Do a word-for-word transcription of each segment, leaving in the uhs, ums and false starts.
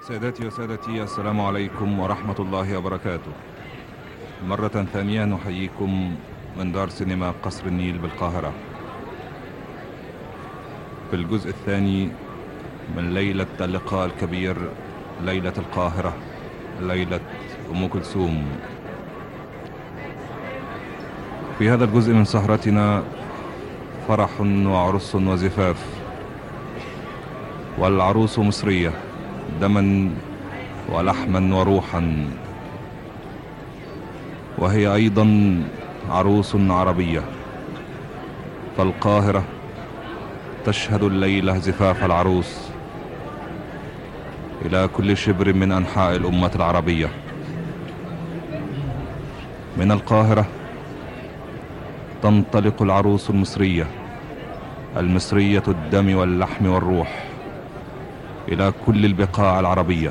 سادتي وسادتي، السلام عليكم ورحمة الله وبركاته. مرة ثانية نحييكم من دار سينما قصر النيل بالقاهرة في الجزء الثاني من ليلة اللقاء الكبير، ليلة القاهرة، ليلة أم كلثوم. في هذا الجزء من سهرتنا فرح وعرس وزفاف، والعروس مصرية دما ولحما وروحا، وهي أيضا عروس عربية، فالقاهرة تشهد الليلة زفاف العروس إلى كل شبر من أنحاء الأمة العربية. من القاهرة تنطلق العروس المصرية، المصرية الدم واللحم والروح، إلى كل البقاع العربية.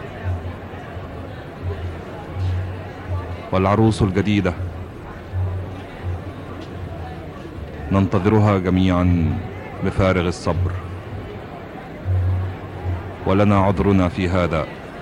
والعروس الجديدة ننتظرها جميعا بفارغ الصبر، ولنا عذرنا في هذا،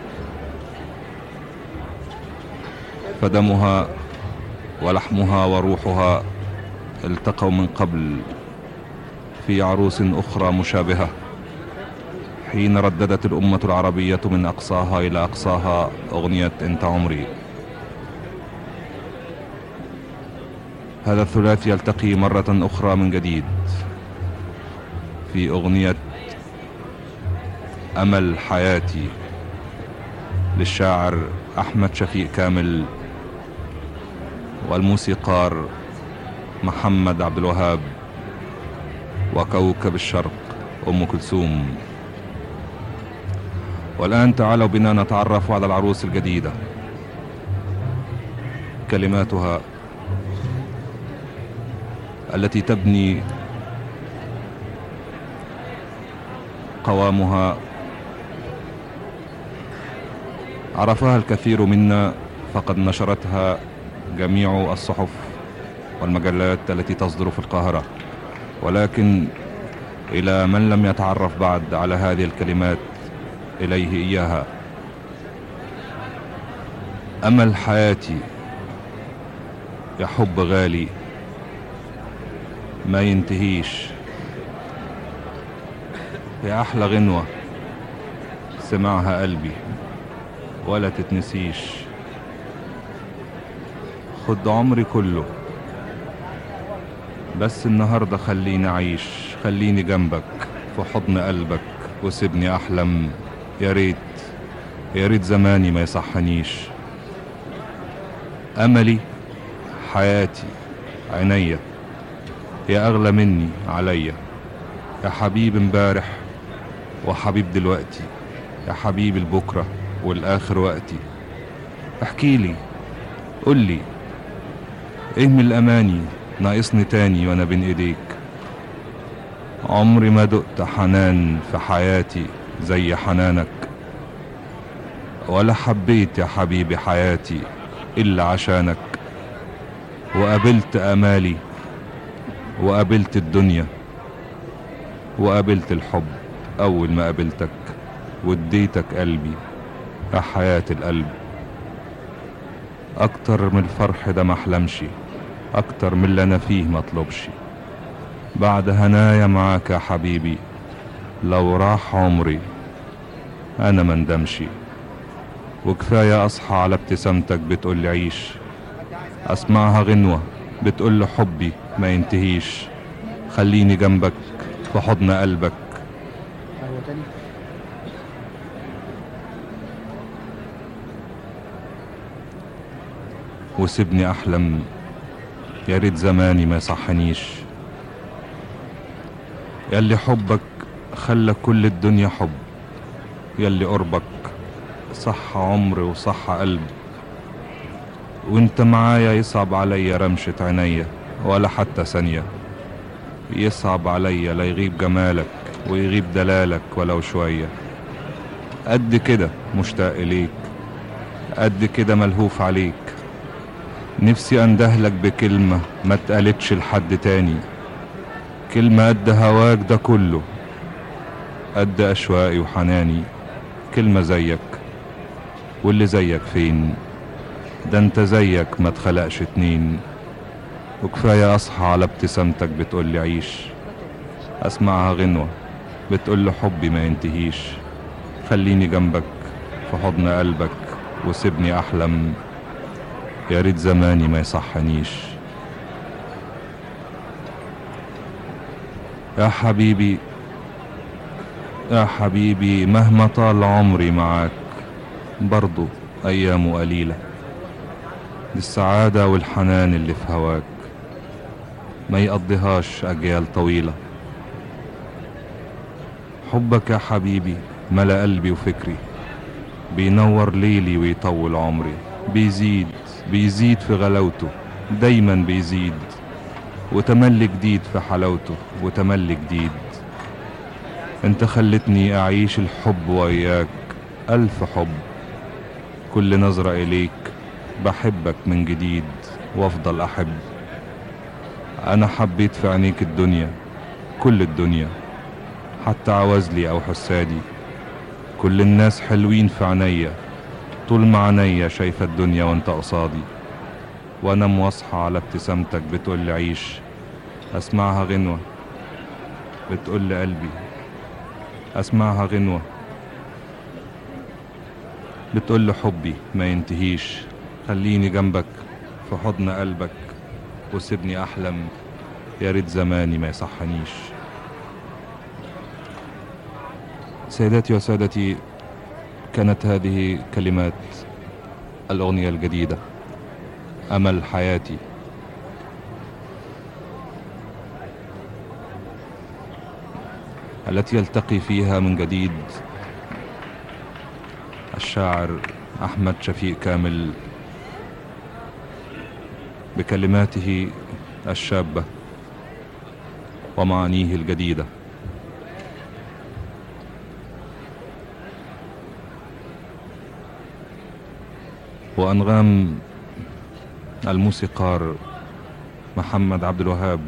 فدمها ولحمها وروحها التقوا من قبل في عروس أخرى مشابهة، حين رددت الأمة العربية من أقصاها إلى أقصاها أغنية أنت عمري. هذا الثلاثي يلتقي مرة أخرى من جديد في أغنية أمل حياتي للشاعر أحمد شفيق كامل والموسيقار محمد عبد الوهاب وكوكب الشرق أم كلثوم. والآن تعالوا بنا نتعرف على العروس الجديدة. كلماتها التي تبني قوامها عرفها الكثير منا، فقد نشرتها جميع الصحف والمجلات التي تصدر في القاهرة، ولكن إلى من لم يتعرف بعد على هذه الكلمات إليه إياها. أمل حياتي يا حب غالي ما ينتهيش، يا أحلى غنوة سمعها قلبي ولا تتنسيش، خد عمري كله بس النهاردة خليني أعيش، خليني جنبك في حضن قلبك وسيبني أحلم، يا ريت يا ريت زماني ما يصحنيش. أملي حياتي عينيا يا أغلى مني عليا، يا حبيب امبارح وحبيب دلوقتي، يا حبيب البكرة والآخر وقتي. احكيلي قولي ايه من الأماني ناقصني تاني وانا بين ايديك، عمري ما دقت حنان في حياتي زي حنانك، ولا حبيت يا حبيبي حياتي إلا عشانك، وقابلت أمالي وقابلت الدنيا وقابلت الحب أول ما قابلتك، واديتك قلبي يا حياة القلب. أكتر من الفرح ده محلمش، أكتر من اللي أنا فيه مطلبش، بعد هنايا معاك يا حبيبي لو راح عمري أنا مندمشي. وكفاية أصحى على ابتسامتك بتقول عيش، أسمعها غنوة بتقول حبي ما ينتهيش، خليني جنبك في حضن قلبك. وسيبني أحلم، يا ريت زماني ما يصحنيش، ياللي حبك خلى كل الدنيا حب، ياللي قربك صح عمري وصح قلب، وانت معايا يصعب عليا رمشة عينيا ولا حتى ثانية، يصعب عليا لا يغيب جمالك ويغيب دلالك ولو شوية. قد كده مشتاق إليك، قد كده ملهوف عليك، نفسي اندهلك بكلمة ما اتقالتش لحد تاني، كلمة قد هواك ده كله، قد أشواقي وحناني، كلمة زيك، واللي زيك فين؟ ده انت زيك ما تخلقش اتنين. وكفاية اصحى على ابتسامتك بتقولي عيش، اسمعها غنوة بتقولي حبي ما ينتهيش. خليني جنبك في حضن قلبك وسيبني احلم، يا ريت زماني ما يصحنيش. يا حبيبي يا حبيبي مهما طال عمري معاك برضو ايامه قليلة، دي السعادة والحنان اللي في هواك ما يقضيهاش اجيال طويلة. حبك يا حبيبي ملا قلبي وفكري، بينور ليلي ويطول عمري، بيزيد بيزيد في غلاوته دايما بيزيد، وتملي جديد في حلاوته وتملي جديد. انت خلتني اعيش الحب وياك الف حب، كل نظرة اليك بحبك من جديد وافضل احب. انا حبيت في عينيك الدنيا كل الدنيا، حتى عوازلي او حسادي، كل الناس حلوين في عينيا طول ما عينيا شايفة الدنيا وانت قصادي. وانا مواصحة على ابتسامتك بتقولي عيش، اسمعها غنوة بتقولي قلبي، اسمعها غنوة بتقولي حبي ما ينتهيش. خليني جنبك في حضن قلبك وسيبني احلم، يا ريت زماني ما يصحنيش. سيداتي وسادتي، كانت هذه كلمات الأغنية الجديدة أمل حياتي، التي يلتقي فيها من جديد الشاعر أحمد شفيق كامل بكلماته الشابة ومعانيه الجديدة. وأنغام الموسيقار محمد عبد الوهاب،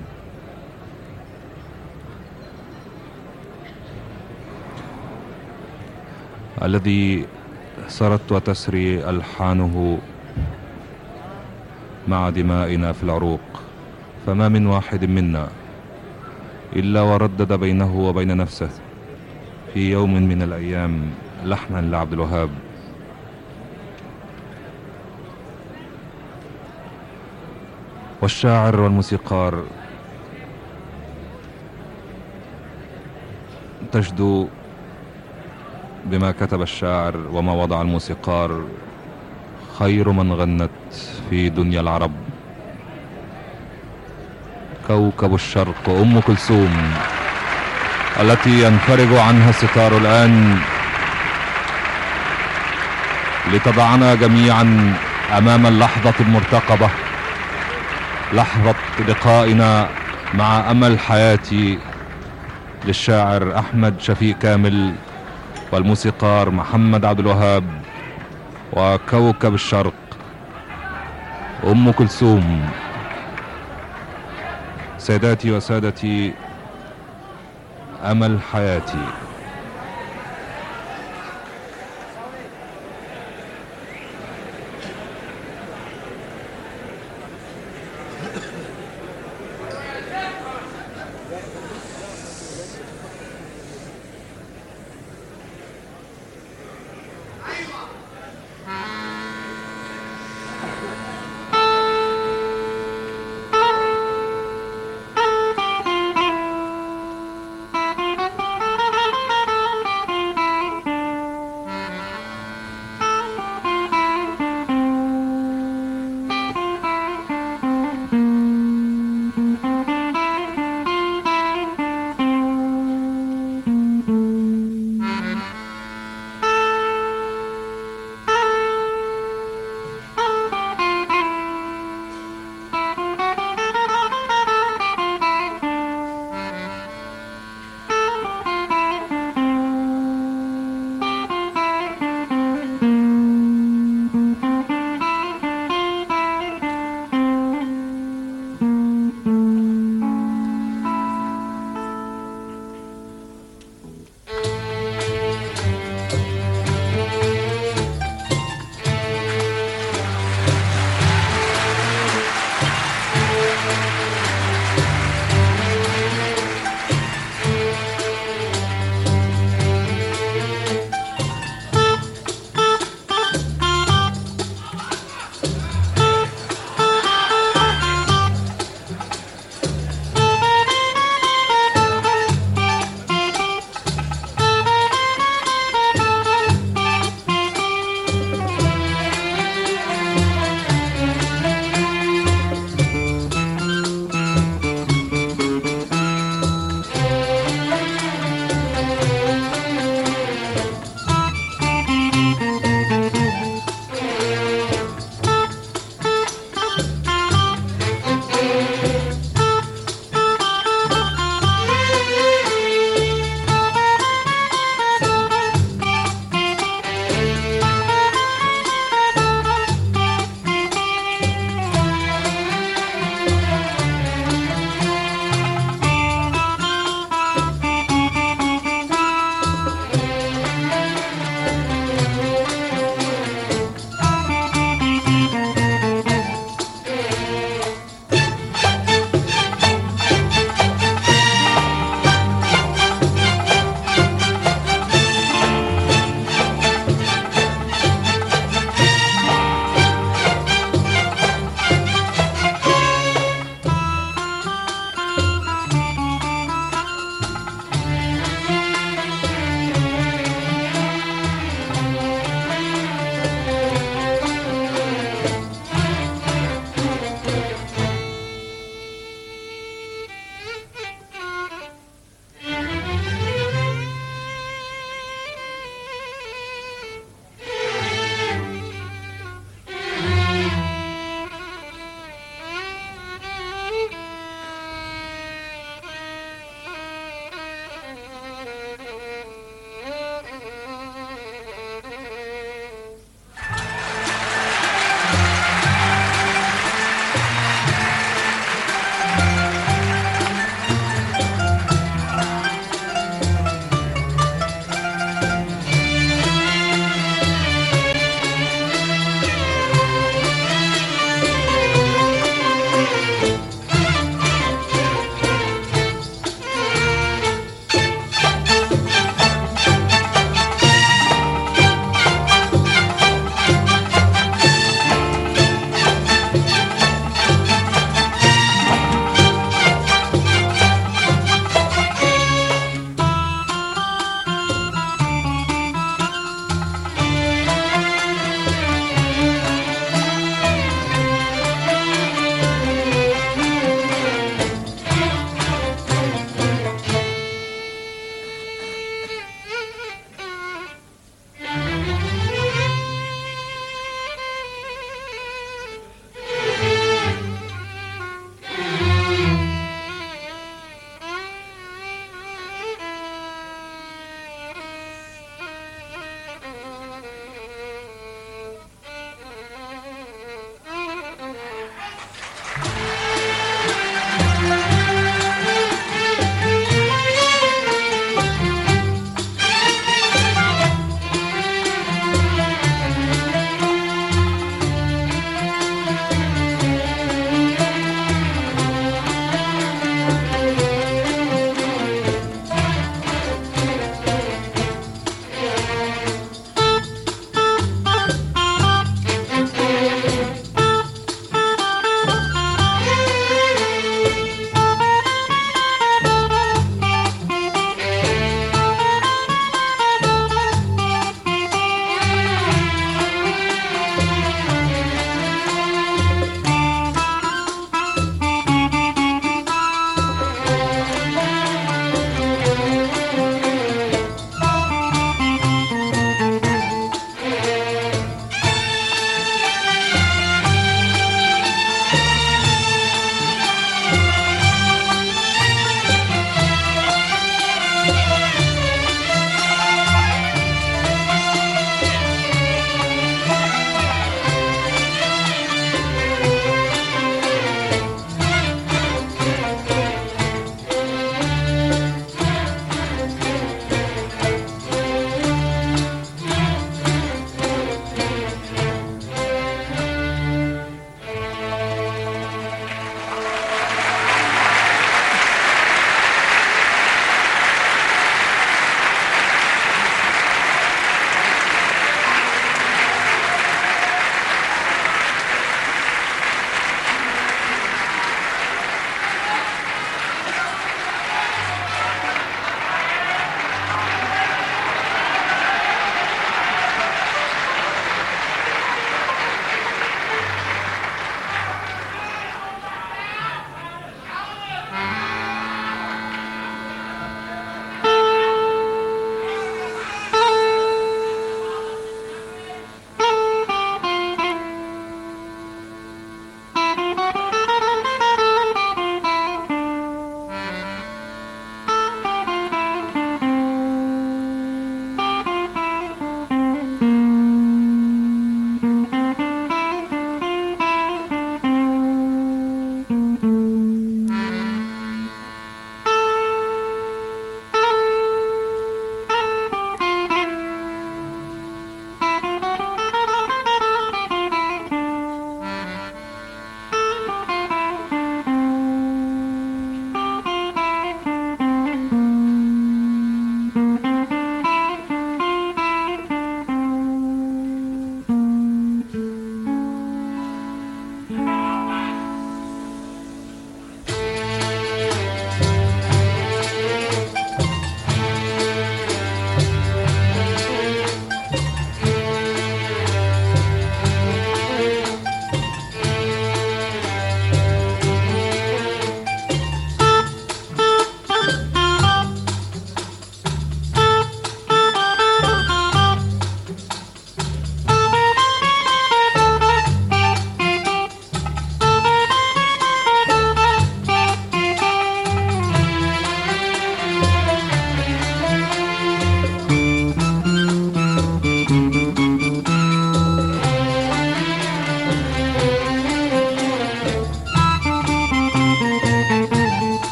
الذي سرت وتسري ألحانه مع دمائنا في العروق، فما من واحد منا إلا وردد بينه وبين نفسه في يوم من الأيام لحنا لعبد الوهاب. والشاعر والموسيقار تجدو بما كتب الشاعر وما وضع الموسيقار خير من غنت في دنيا العرب كوكب الشرق أم كلثوم، التي ينفرج عنها الستار الآن لتضعنا جميعا أمام اللحظة المرتقبة، لحظة لقائنا مع أمل حياتي للشاعر أحمد شفيق كامل والموسيقار محمد عبد الوهاب وكوكب الشرق أم كلثوم. سيداتي وسادتي، أمل حياتي.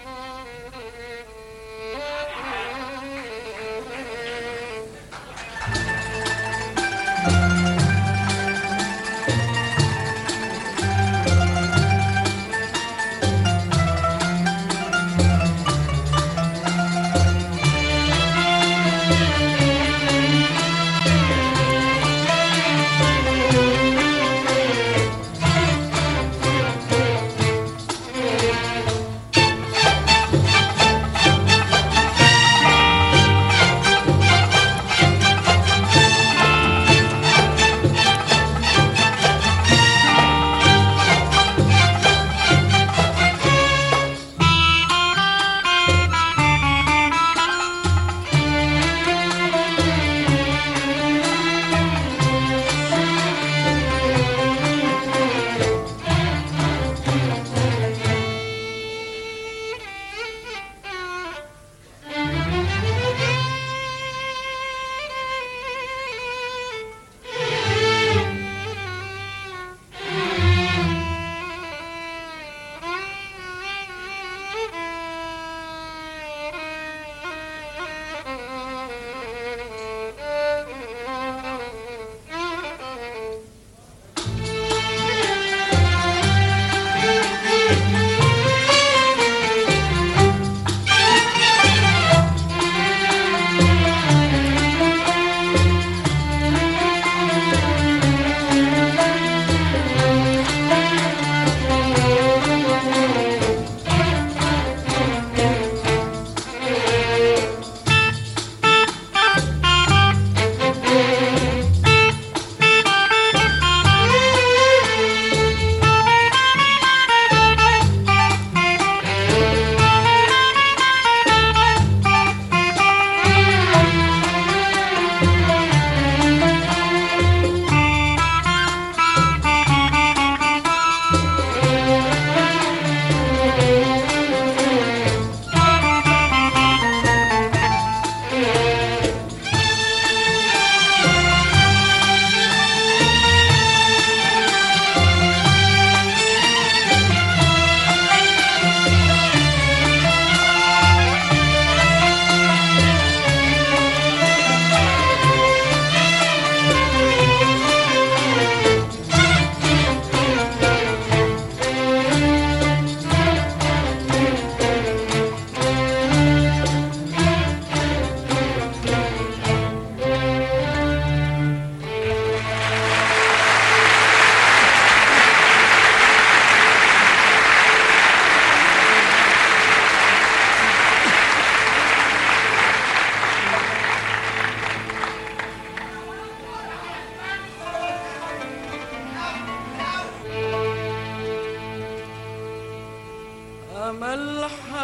أمل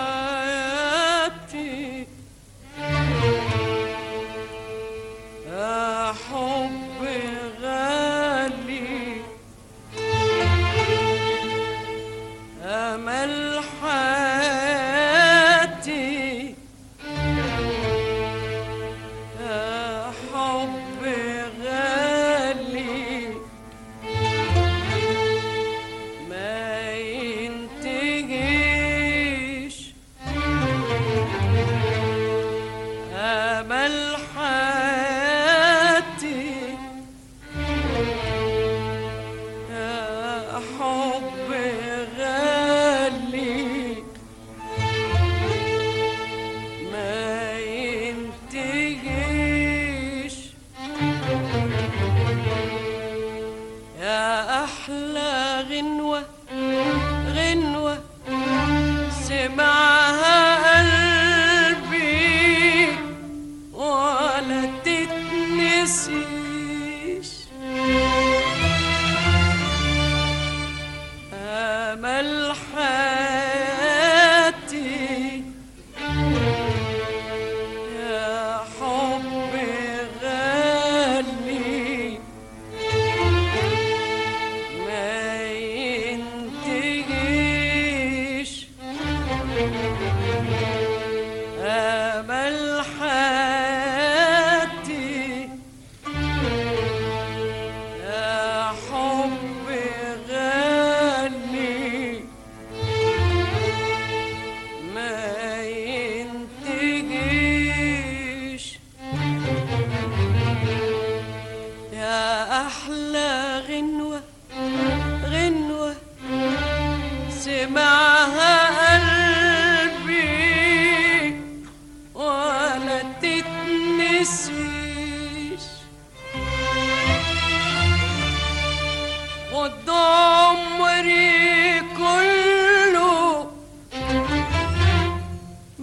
حياتي يا حب غالي، أمل حياتي يا حب غالي، ما ينتهيش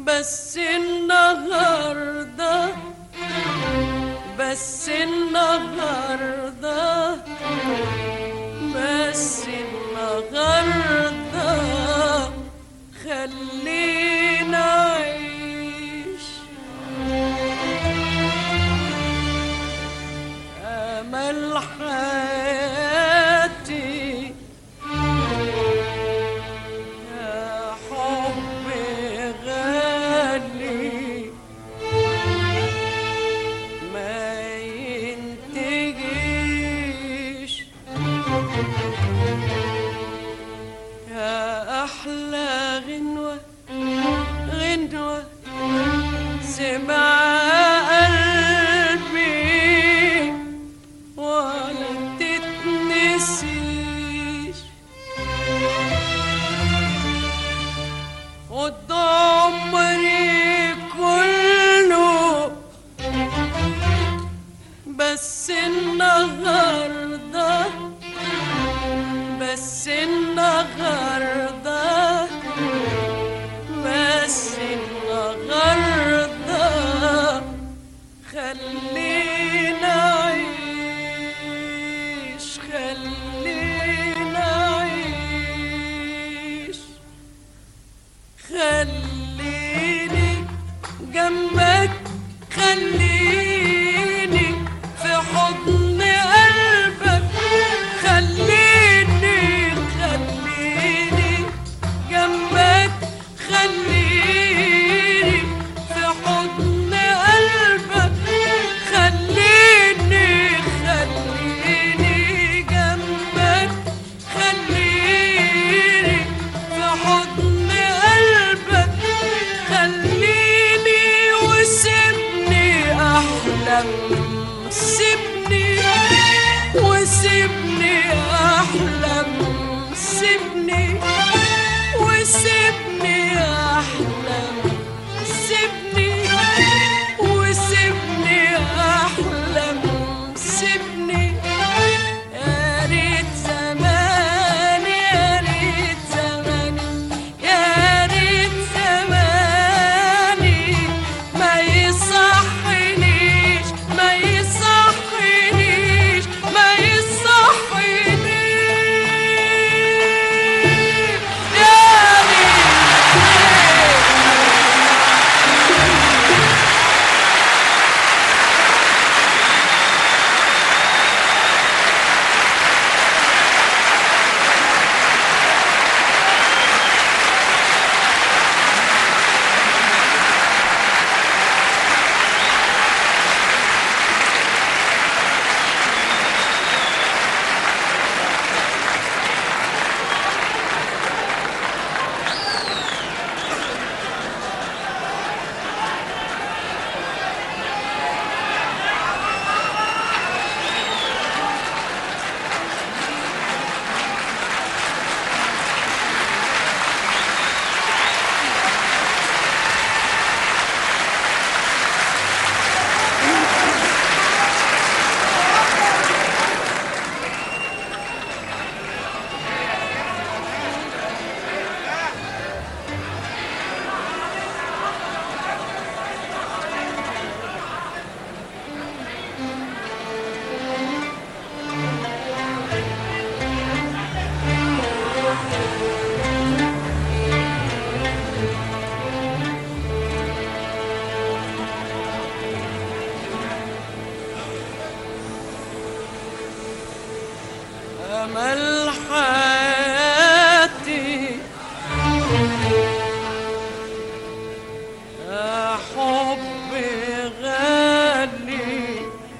بس النهارده بس النهارده بس النهارده خلينا أعيش أمل حياتي يا حب غالي ما ينتهيش يا أحلى غنوة غنوة سمع قلبي ولا تتنسيش خد عمري كله بس النهارده بس النهارده بس النهارده خلينا أعيش خلينا أعيش خليني جنبك خليني في حضن قلبك خليني خليني جنبك خليني في حضن قلبك خليني خليني جنبك خليني في حضن قلبك خليني وسيبني أحلم سيبني وسيبني أحلم سيبني وسيبني أحلم سيبني وسيبني أحلم سيبني يا ريت زماني يا ريت زماني يا ريت زماني ما يصحنيش ما يصحنيش ما يصحنيش يا ريت أمل حياتي يا حب غالي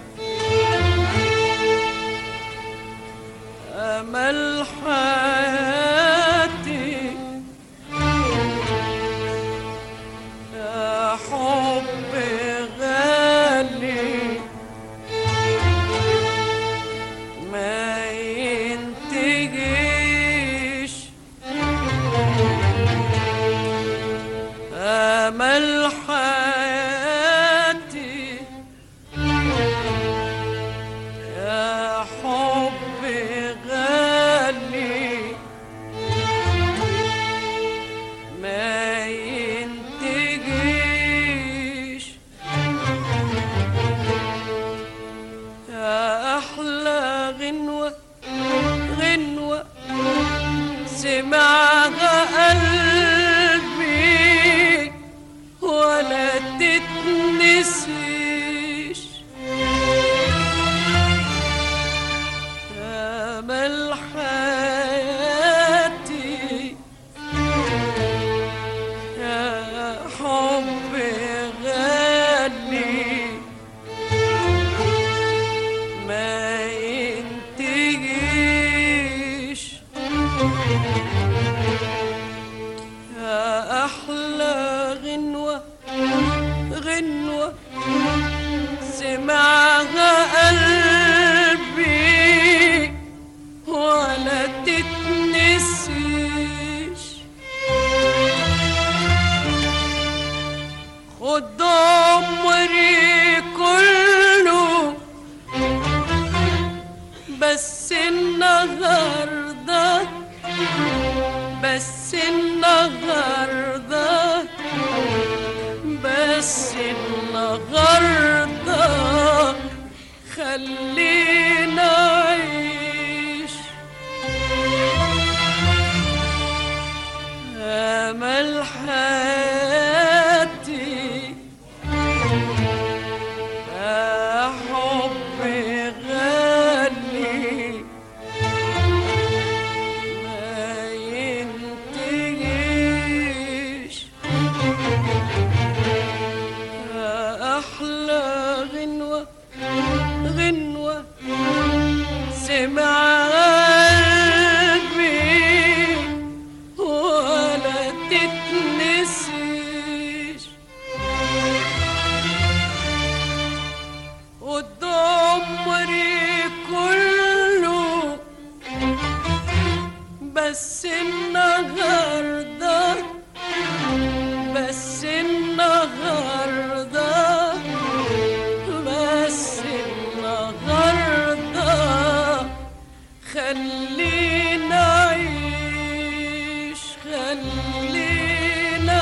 أمل حياتي يا حب غالي ما ينتهيش أمل حياتي يا حب غالي ما ينتهيش حبي غالي ما ينتهيش يا أحلى غنوة غنوة سمعها قلبي ولا تتنسيش خد عمري كله بس النهارده بس النهارده بس النهارده خلينا أعيش أمل حياتي يا حبي غالي ما ينتهيش يا أحلى غنوة غنوة سمع قلبي ولا تتنسيش قد عمري كله بس النهارده بس النهارده بس النهارده خلينا أعيش خلينا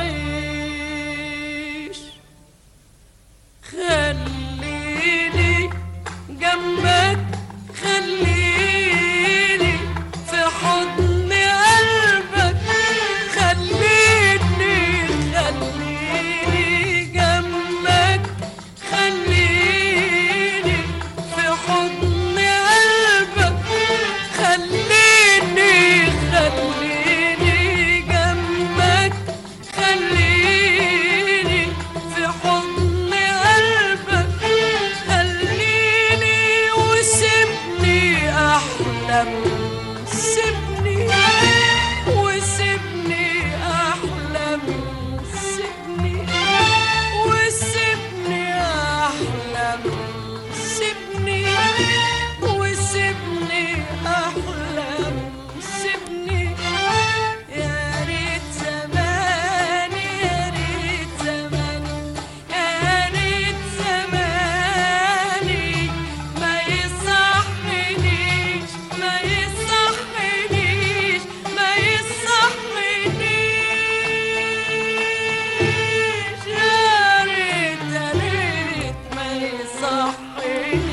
أعيش خليني جنبك خليني في حضن قلبك خليني خليني جنبك خليني في حضن قلبك خليني خليني جنبك خليني في حضن قلبك خليني وسيبني أحلم سيبني وسيبني أحلم سيبني وسيبني أحلم سيبني وسيبني أحلم سيبني يا ريت زماني يا ريت زماني يا ريت زماني ما يصحنيش ما يصحنيش ما يصحنيش يا ريت يا ريت ما يصحنيش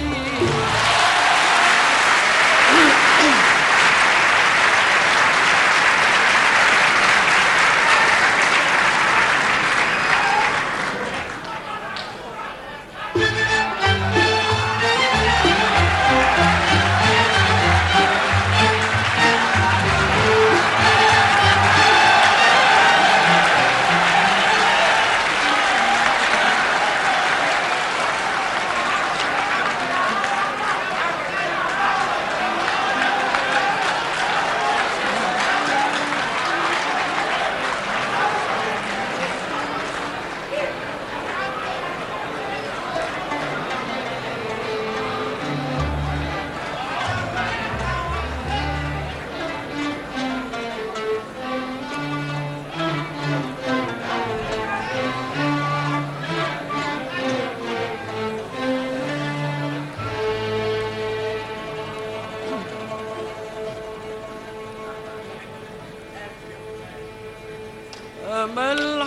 أمل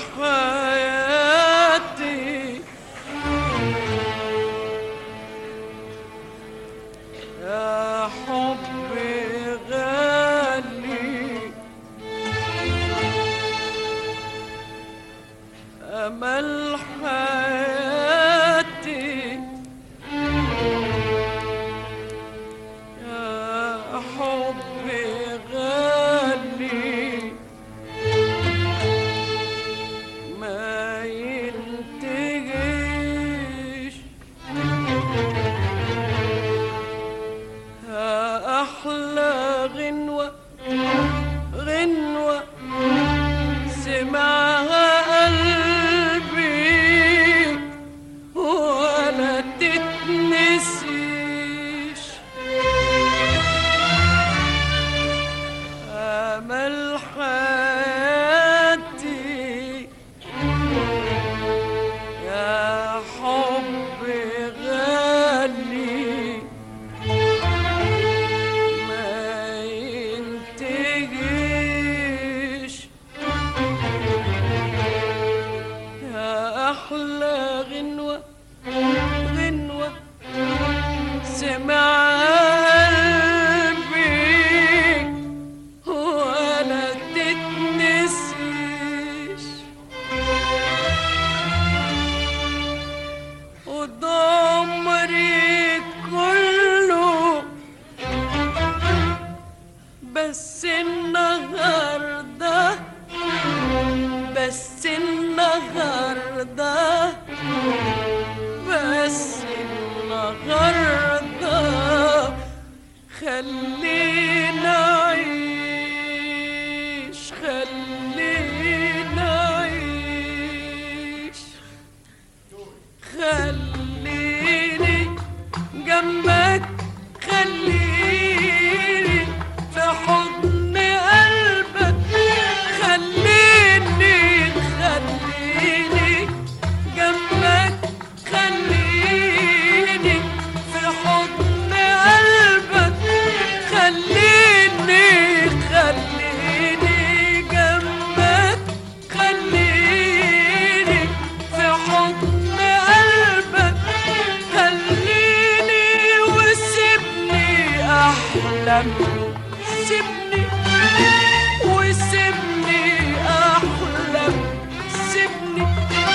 حياتي يا حبي غالي أمل حياتي يا حبي غالي النهارده بس النهارده خلينا عيش خلينا عيش خليني جنبك خليني في حضن قلبك خليني خليني جنبك خليني في حضن قلبك خليني خليني جنبك خليني في حضن قلبك خليني وسيبني أحلم سيبني وسيبني أحلم سيبني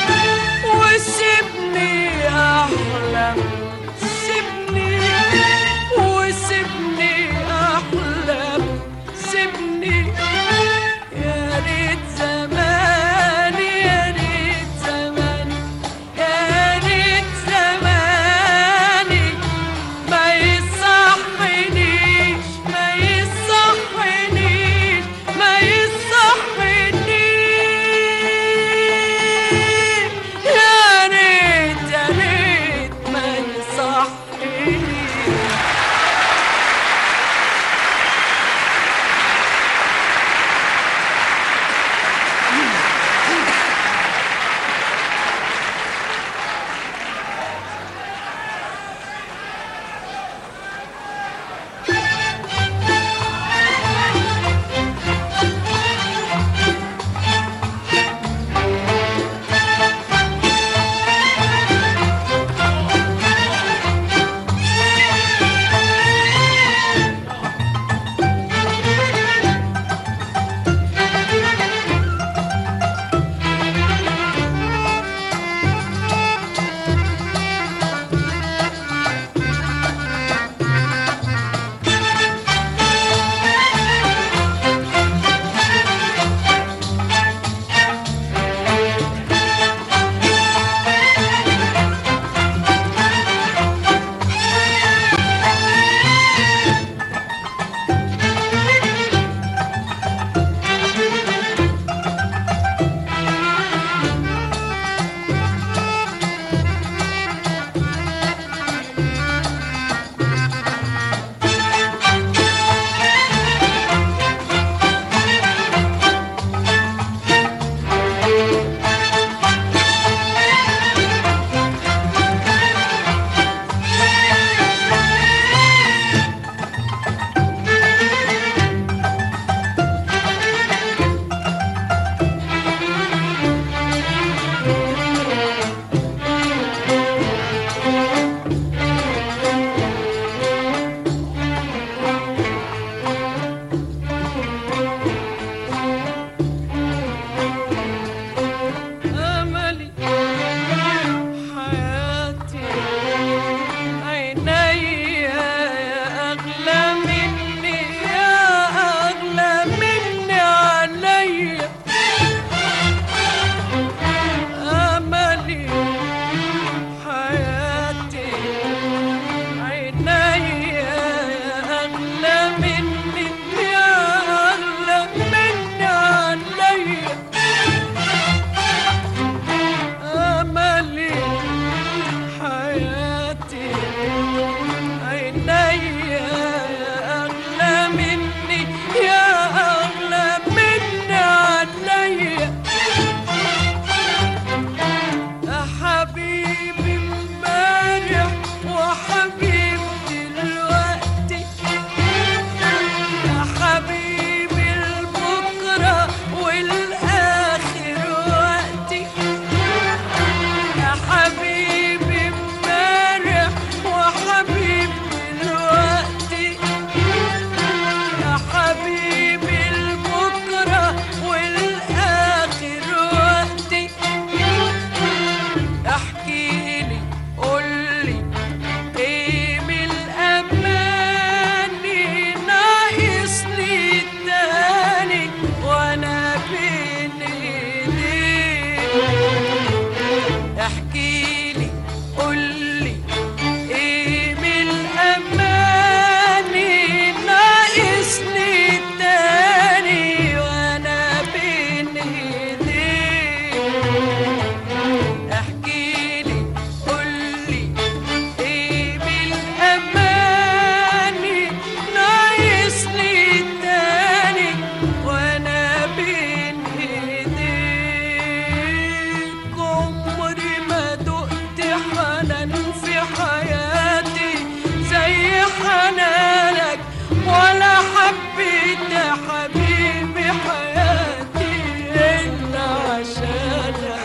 وسيبني أحلم سيبني وسيبني أحلم سيبني يا ريت زماني يا ريت زماني يا ريت زماني ما يصحنيش ما احكيلي قولي ايه من الاماني ناقصني التاني وانا بين ايديك. احكيلي قولي ايه من الاماني ناقصني التاني وانا بين ايديك. عمري ما دقت حنان في حياتي زي حنانك ولا حبيت يا حبيبي حياتي إلا عشانك.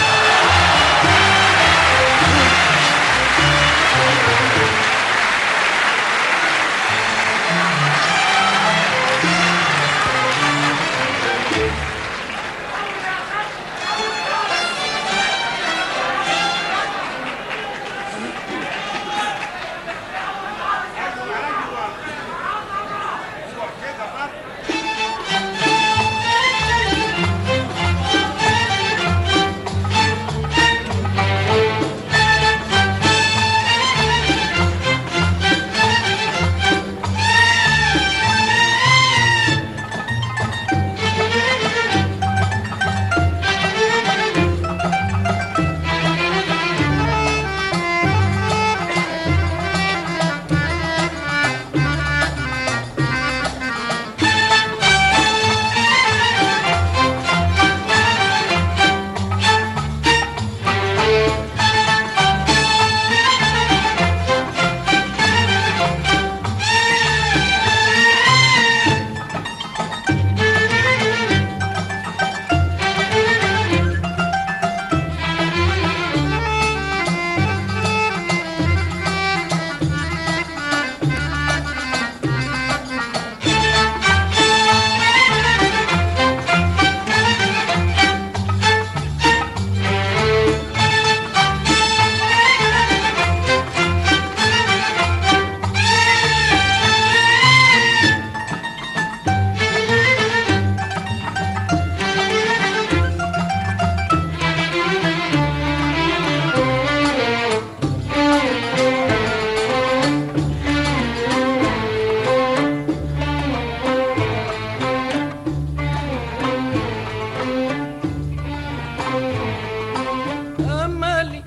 أملي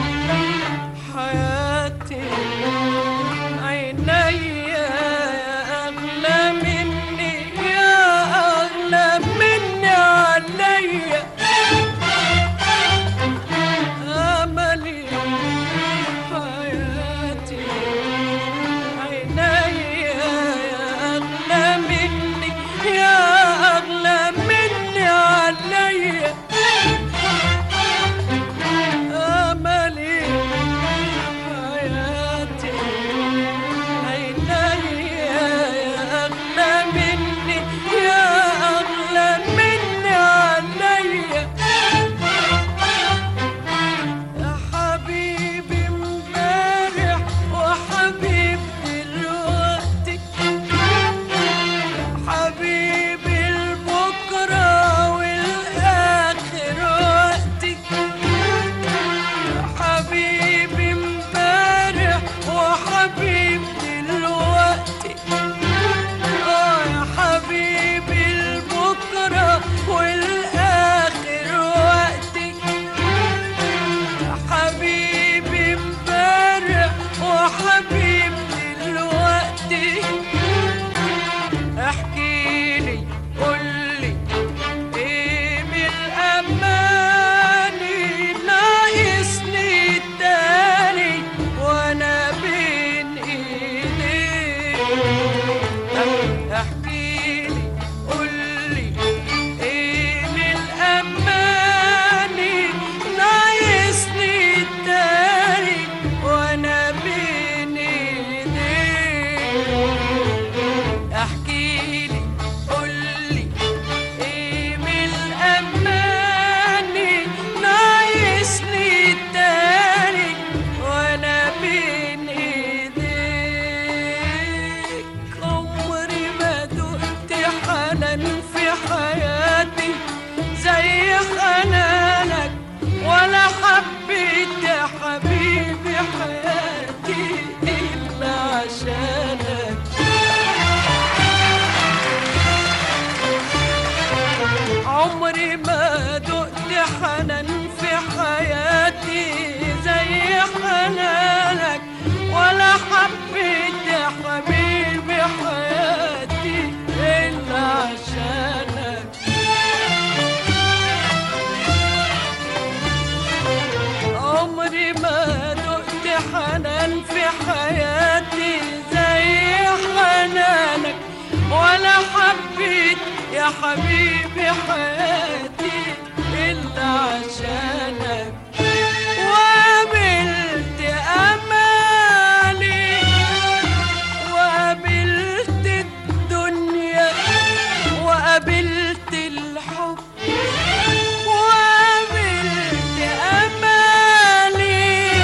حياتي عينيا يا أغلى مني يا أغلى مني عليا. أملي حياتي عينيا يا أغلى مني يا أغلى مني عليا. أملي حنان في حياتي زي حنانك، ولا حبيت يا حبيبي حياتي إلا عشانك. عمري ما دقت حنان في حياتي زي حنانك، ولا حبيت يا حبيبي حياتي إلا عشانك. وقابلت أمالي وقابلت الدنيا وقابلت الحب، وقابلت أمالي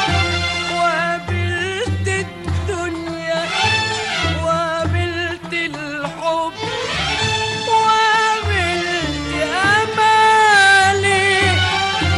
وقابلت الدنيا وقابلت الحب، وقابلت أمالي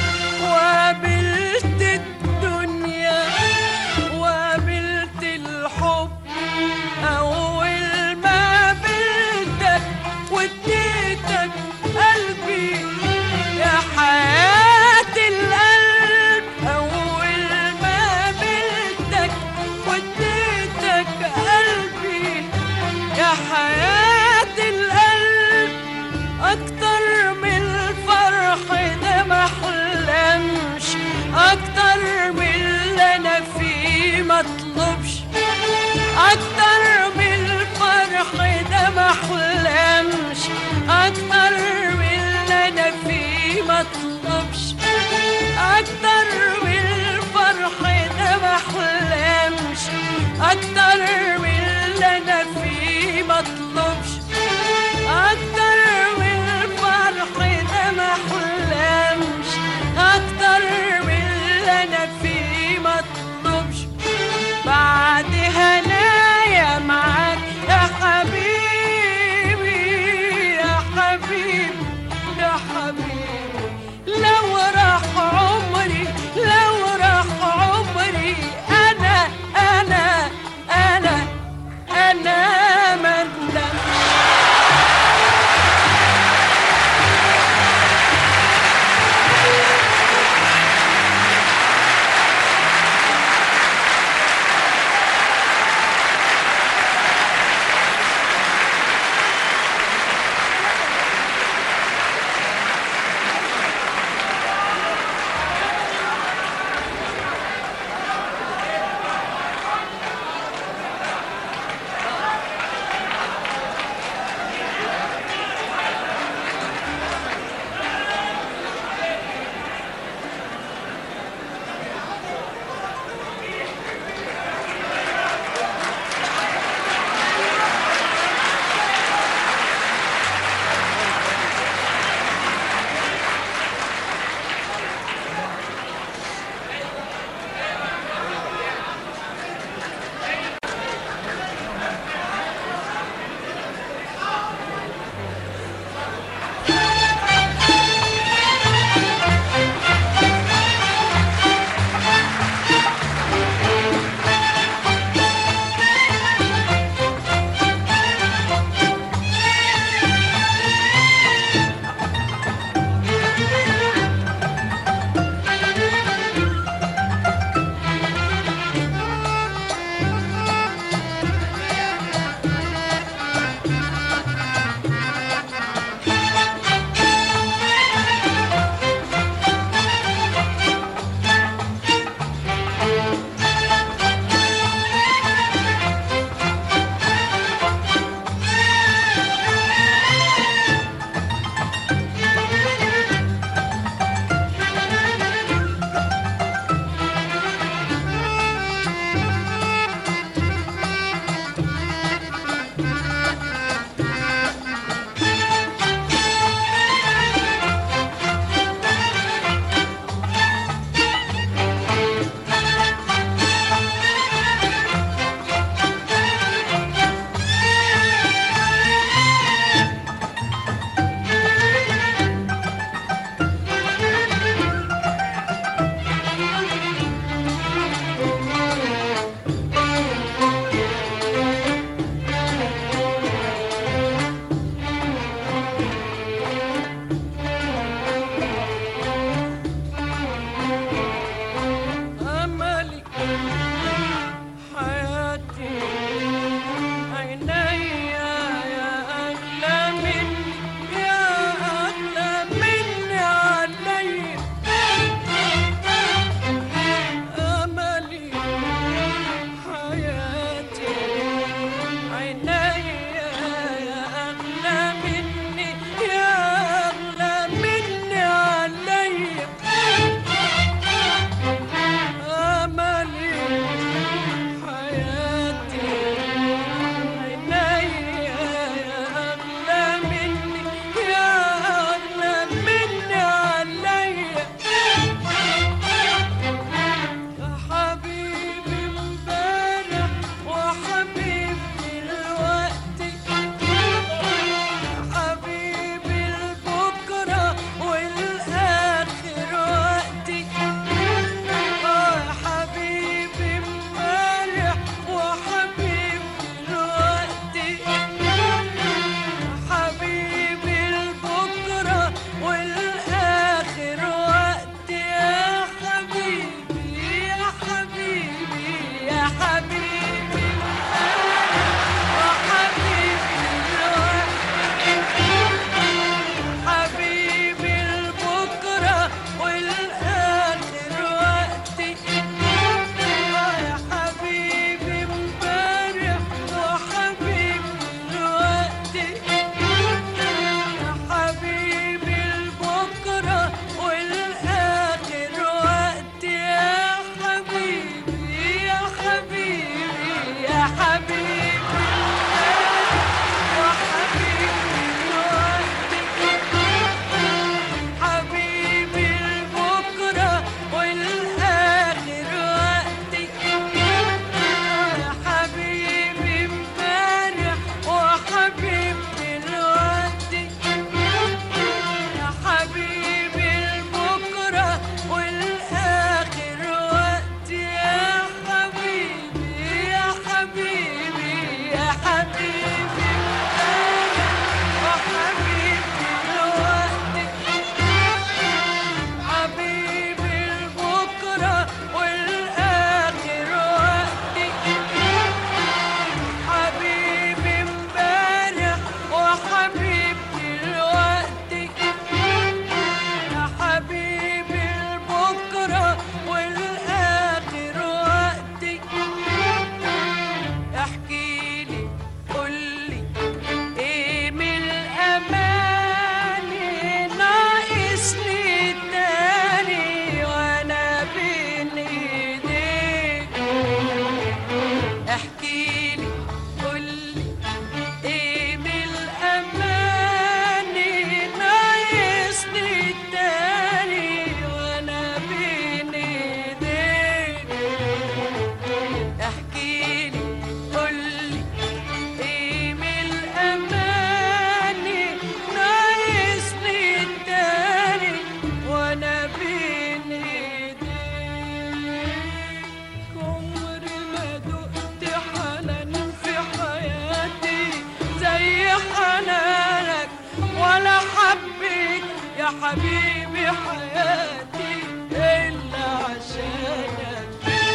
يا حبيبي حياتي إلا عشانك.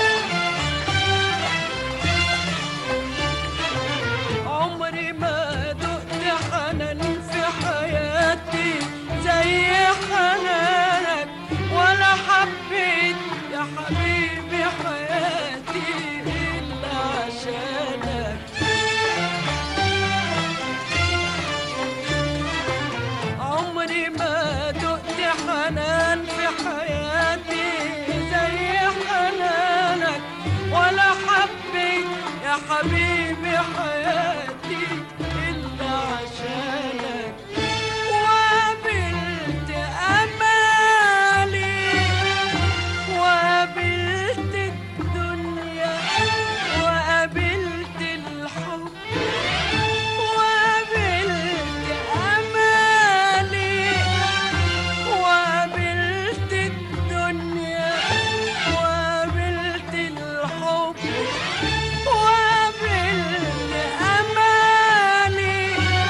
عمري ما دقت حنان في حياتي زي حنانك، ولا حبيت يا حبيبي حياتي إلا عشانك. عمري ما دقت حنان في حياتي زي حنانك، ولا حبيت يا حبيبي حياتي إلا عشانك. وقابلت أمالي وقابلت الدنيا وقابلت الحب، وقابلت أمالي وقابلت الدنيا وقابلت الحب، وقابلت أمالي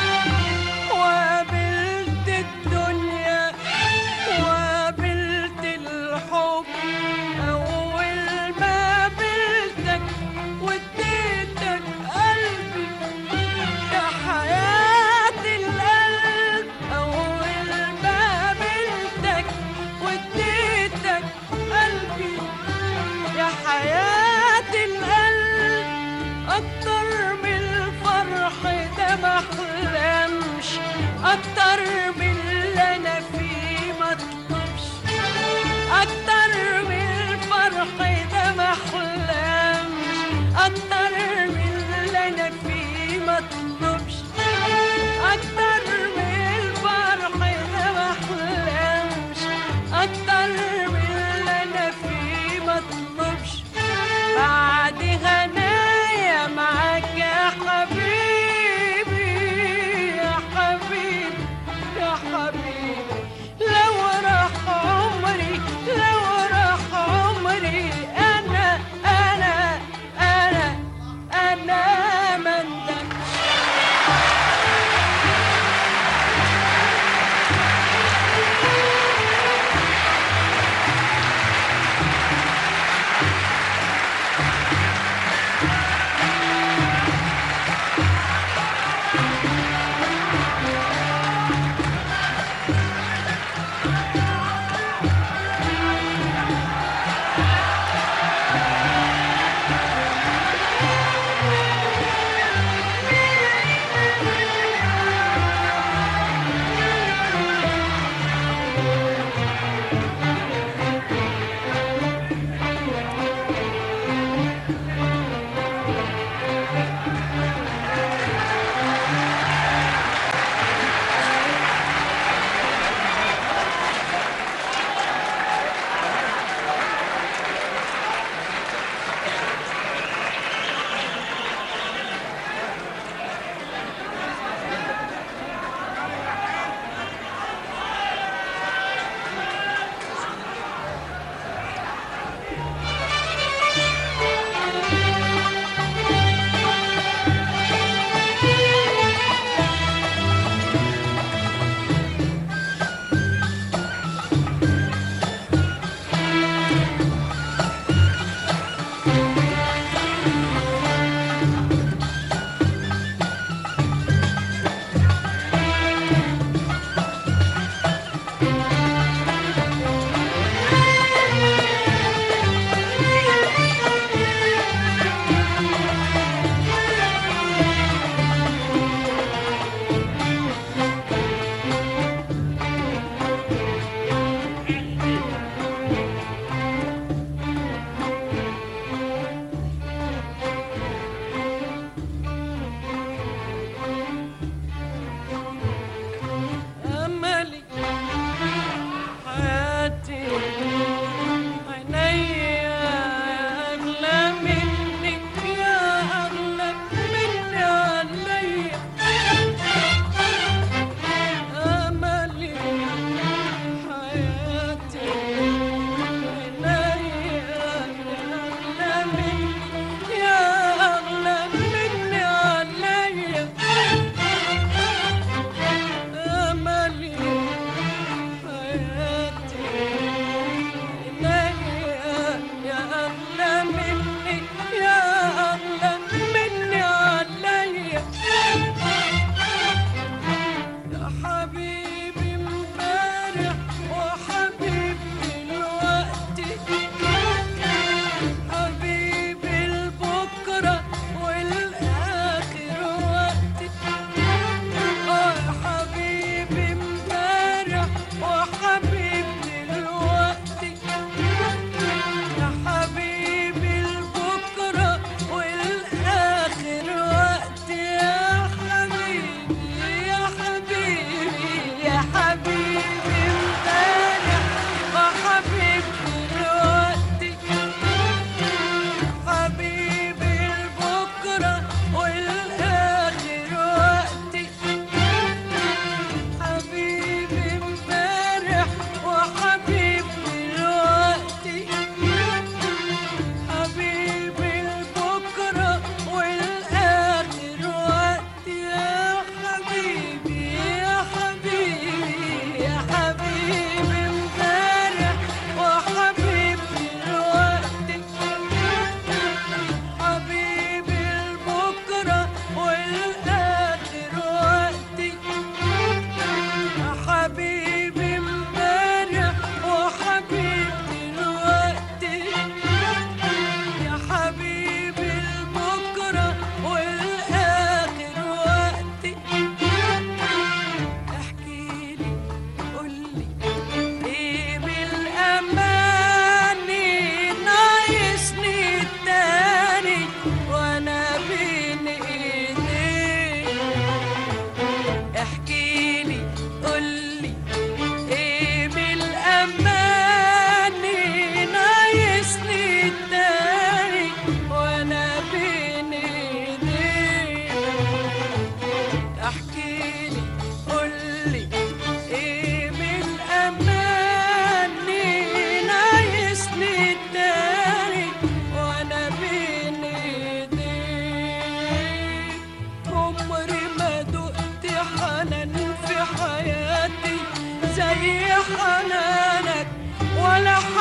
وقابلت الدنيا وقابلت الحب. أول ما قابلتك واديتك قلبي يا حياة القلب، أول ما قابلتك واديتك قلبي يا حياة القلب، أكتر من الفرح ده محلمش، أكتر من اللي أنا فيه مطلبش، أكتر من الفرح ده محلمش، أكتر من اللي أنا فيه مطلبش، أكتر من الفرح ده محلمش، أكتر من اللي أنا فيه مطلبش. بعد غنايا معاك يا حبيبي يا حبيبي يا حبيبي، لو راح عمري لو راح عمري أنا أنا أنا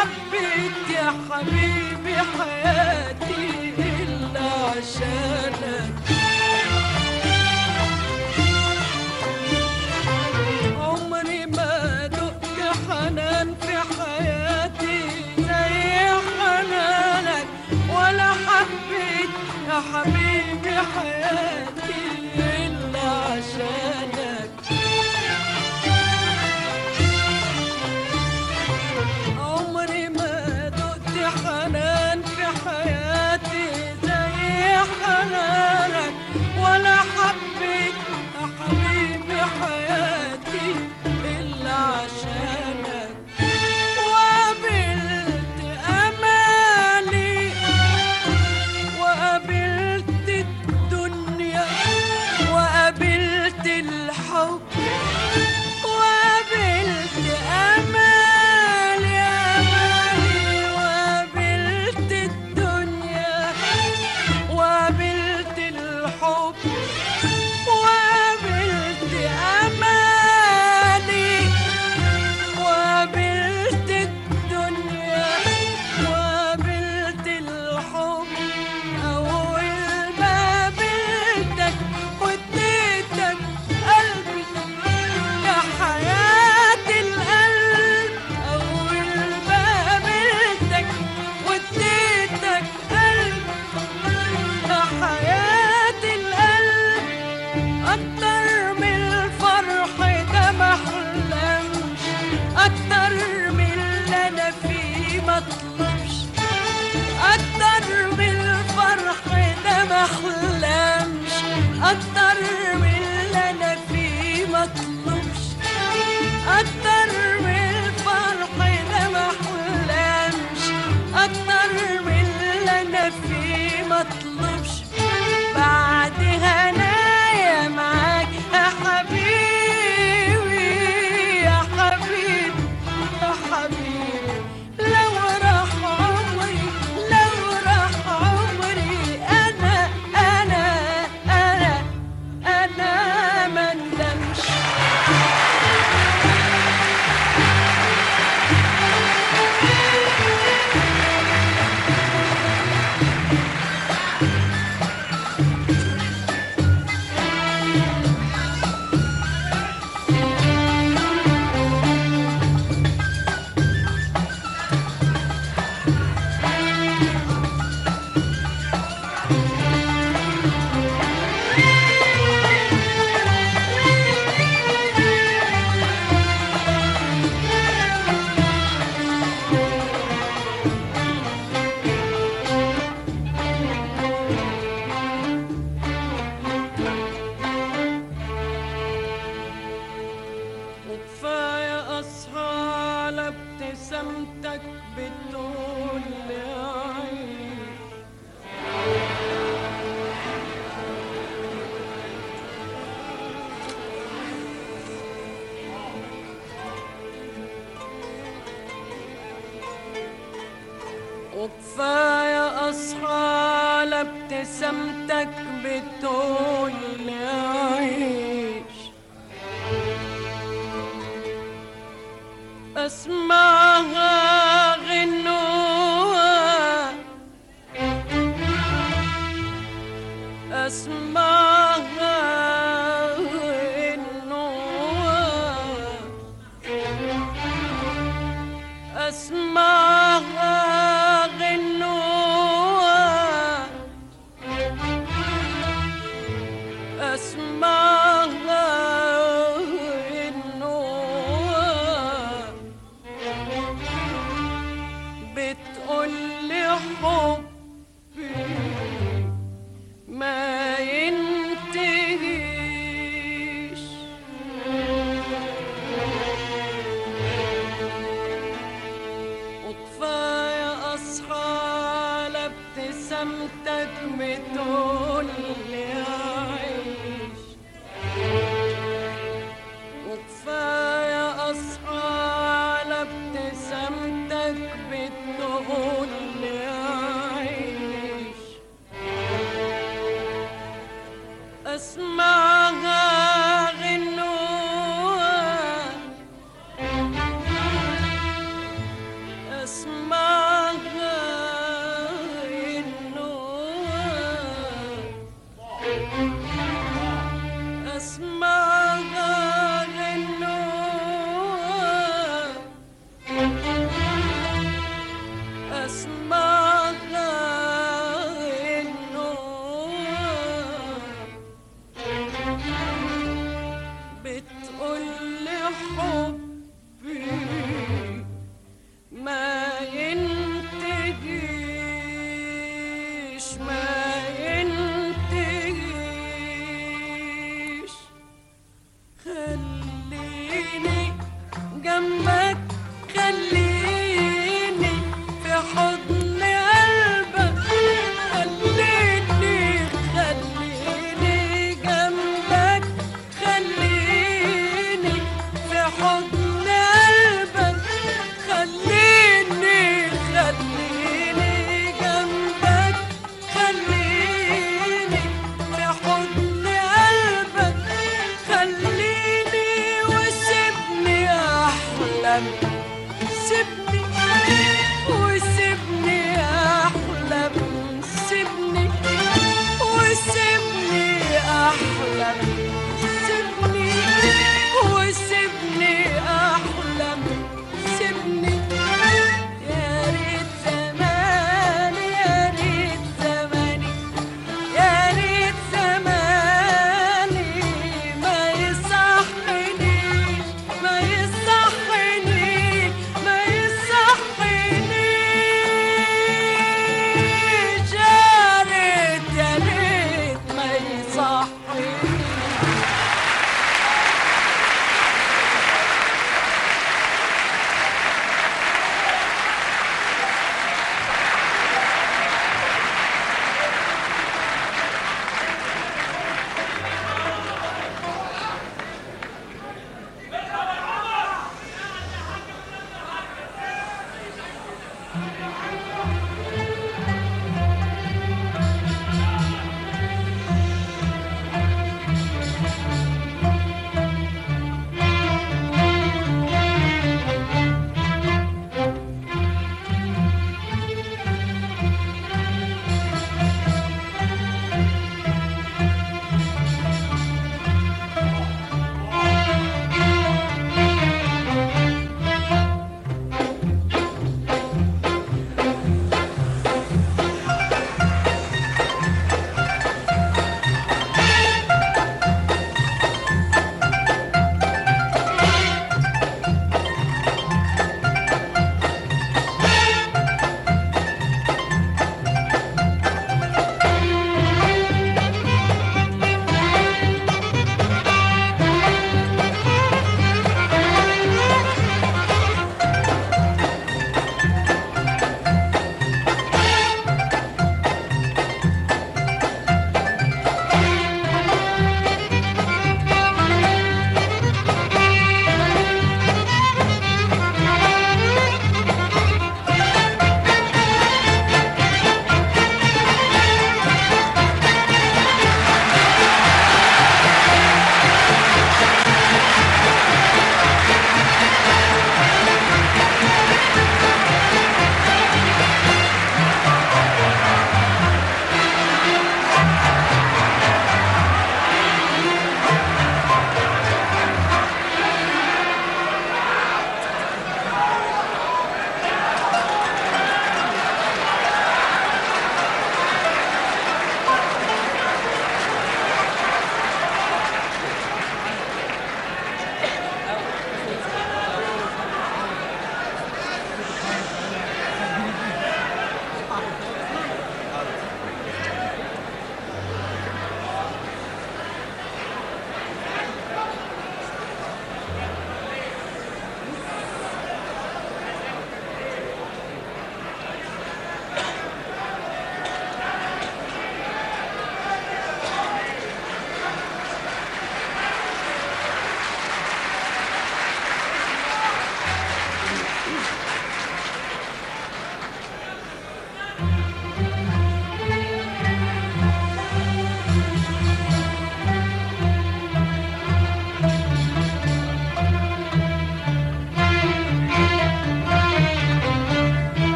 حبيت يا حبيبي حياتي إلا عشانك. عمري ما دقت حنان في حياتي زي حنانك، ولا حبيت يا حبيبي حياتي إلا عشانك. عمري ما دقت حنان في حياتي زي حنانك، ولا حبيت يا حبيبي حياتي إلا عشانك. وقابلت أمالي وقابلت الدنيا وقابلت الحب، وقابلت أمالي أمالي وقابلت الدنيا وقابلت الحب، وقابلت أمالي وقابلت الدنيا وقابلت الحب. أول ما قابلتك وديتك قلبي يا حياة القلب. أول ما قابلتك وديتك قلبي يا حياة القلب. أكتر من الفرح ده محلمش، أكتر من اللي أنا فيه مطلبش، أكتر من الفرح ده محلمش، أكتر من اللي أنا فيه مطلبش، أكتر من الفرح ده محلمش، أكتر من اللي أنا فيه مطلبش. بعد هنايا معاك يا حبيبي يا حبيبي يا حبيبي، لو راح عمري لو راح عمري أنا أنا أنا أنا ما ندمش. وكفاية أصحى على ابتسامتك بتقول لي عيش. وكفاية أصحى على ابتسامتك بتقول لي عيش. أسمعها غنوها أسمعها غنوها أسمعها غنوها أسمعها غنوها بتقولي حبي ما ينتهيش. وكفاية أصحى على ابتسامتك بتقولي عيش. وكفاية أصحى على ابتسامتك بتقولي عيش. أسمعها غنوها أسمعها اسمعها النوى اسمعها النوى اسمعها بتقول لي حبي ما ينتهيش ما ينتهيش خليني جنبك خليني في حضن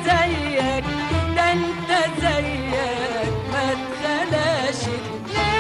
زيك ده انت زيك ما اتخلاش اتنين.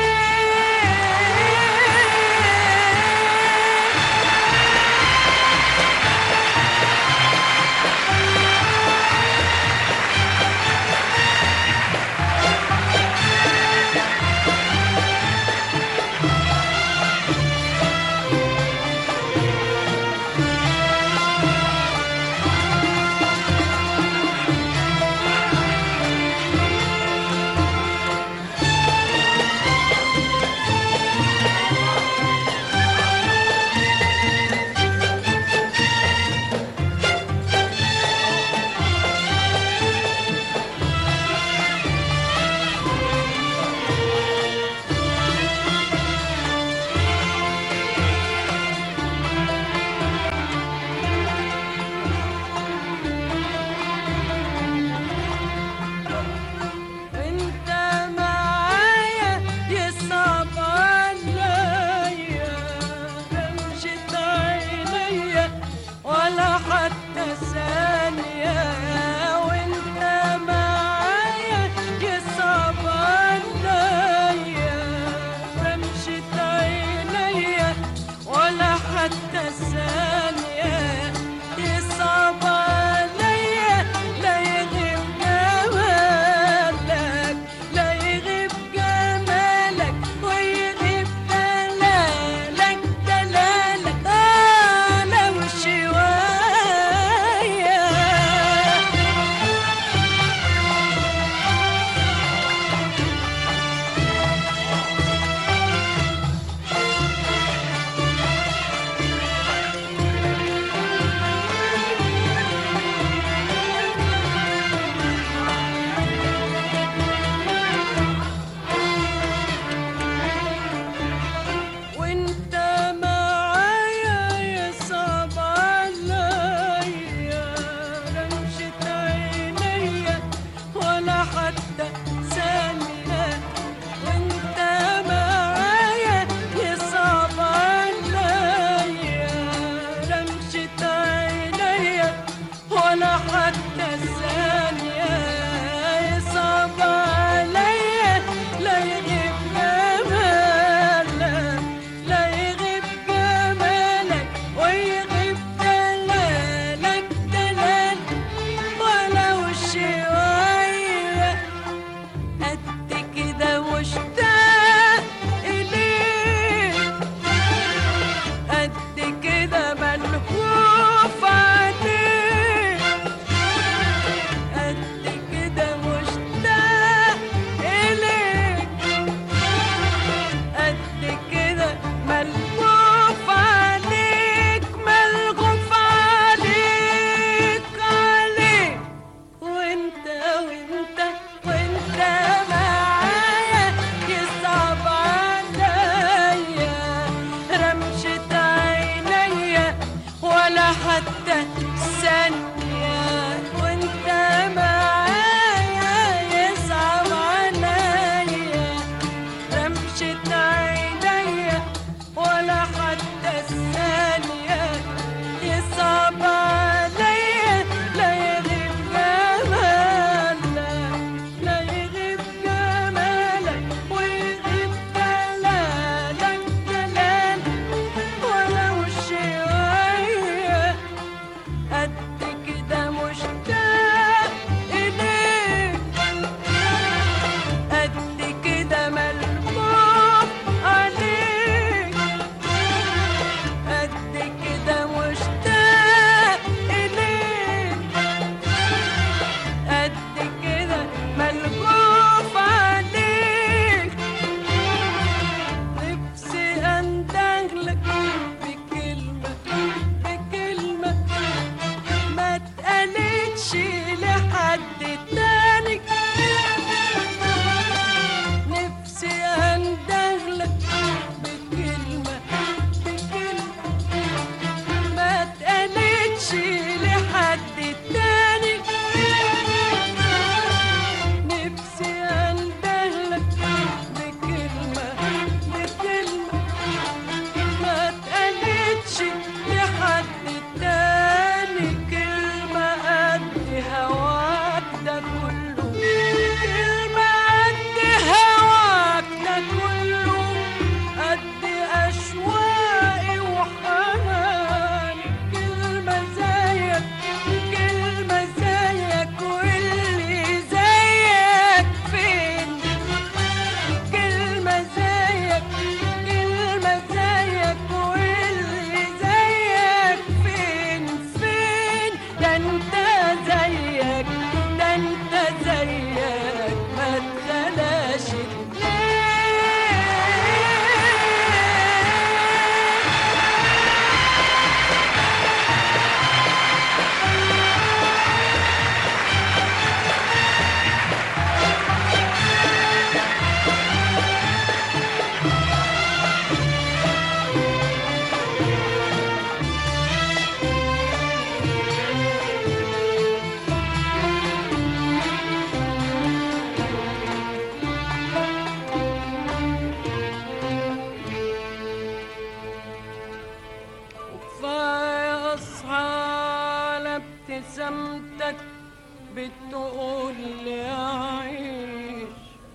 بتقول لي عيش،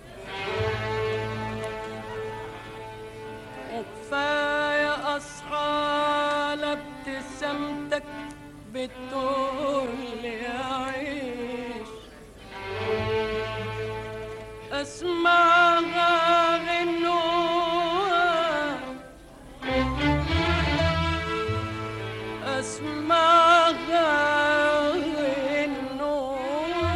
وكفاية أصحى لابتسامتك بتقول لي عيش، أسمعها غنوها أسمعها غنوها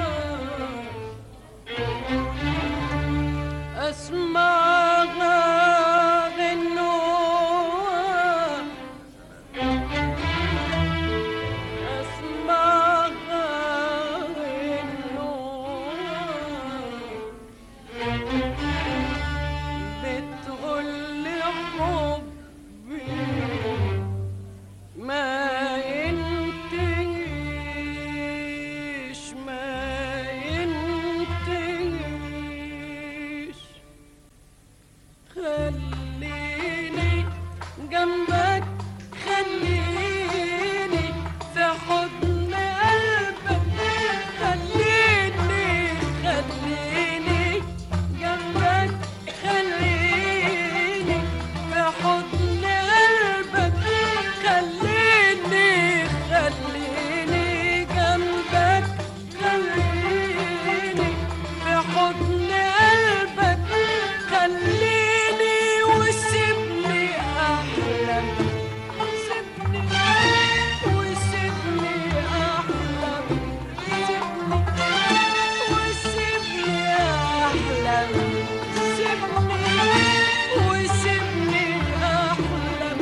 أسمعها غنوها أسمعها غنوها بتقول لي حبي ما ينتهيش ما ينتهيش، خليني جنبك خليني في حضن قلبك، خليني خليني جنبك خليني في حضن قلبك، خليني خليني جنبك خليني في حضن قلبك، خليني وسيبني أحلم، سيبني وسيبني أحلم، سيبني وسيبني أحلم، سيبني وسيبني أحلم،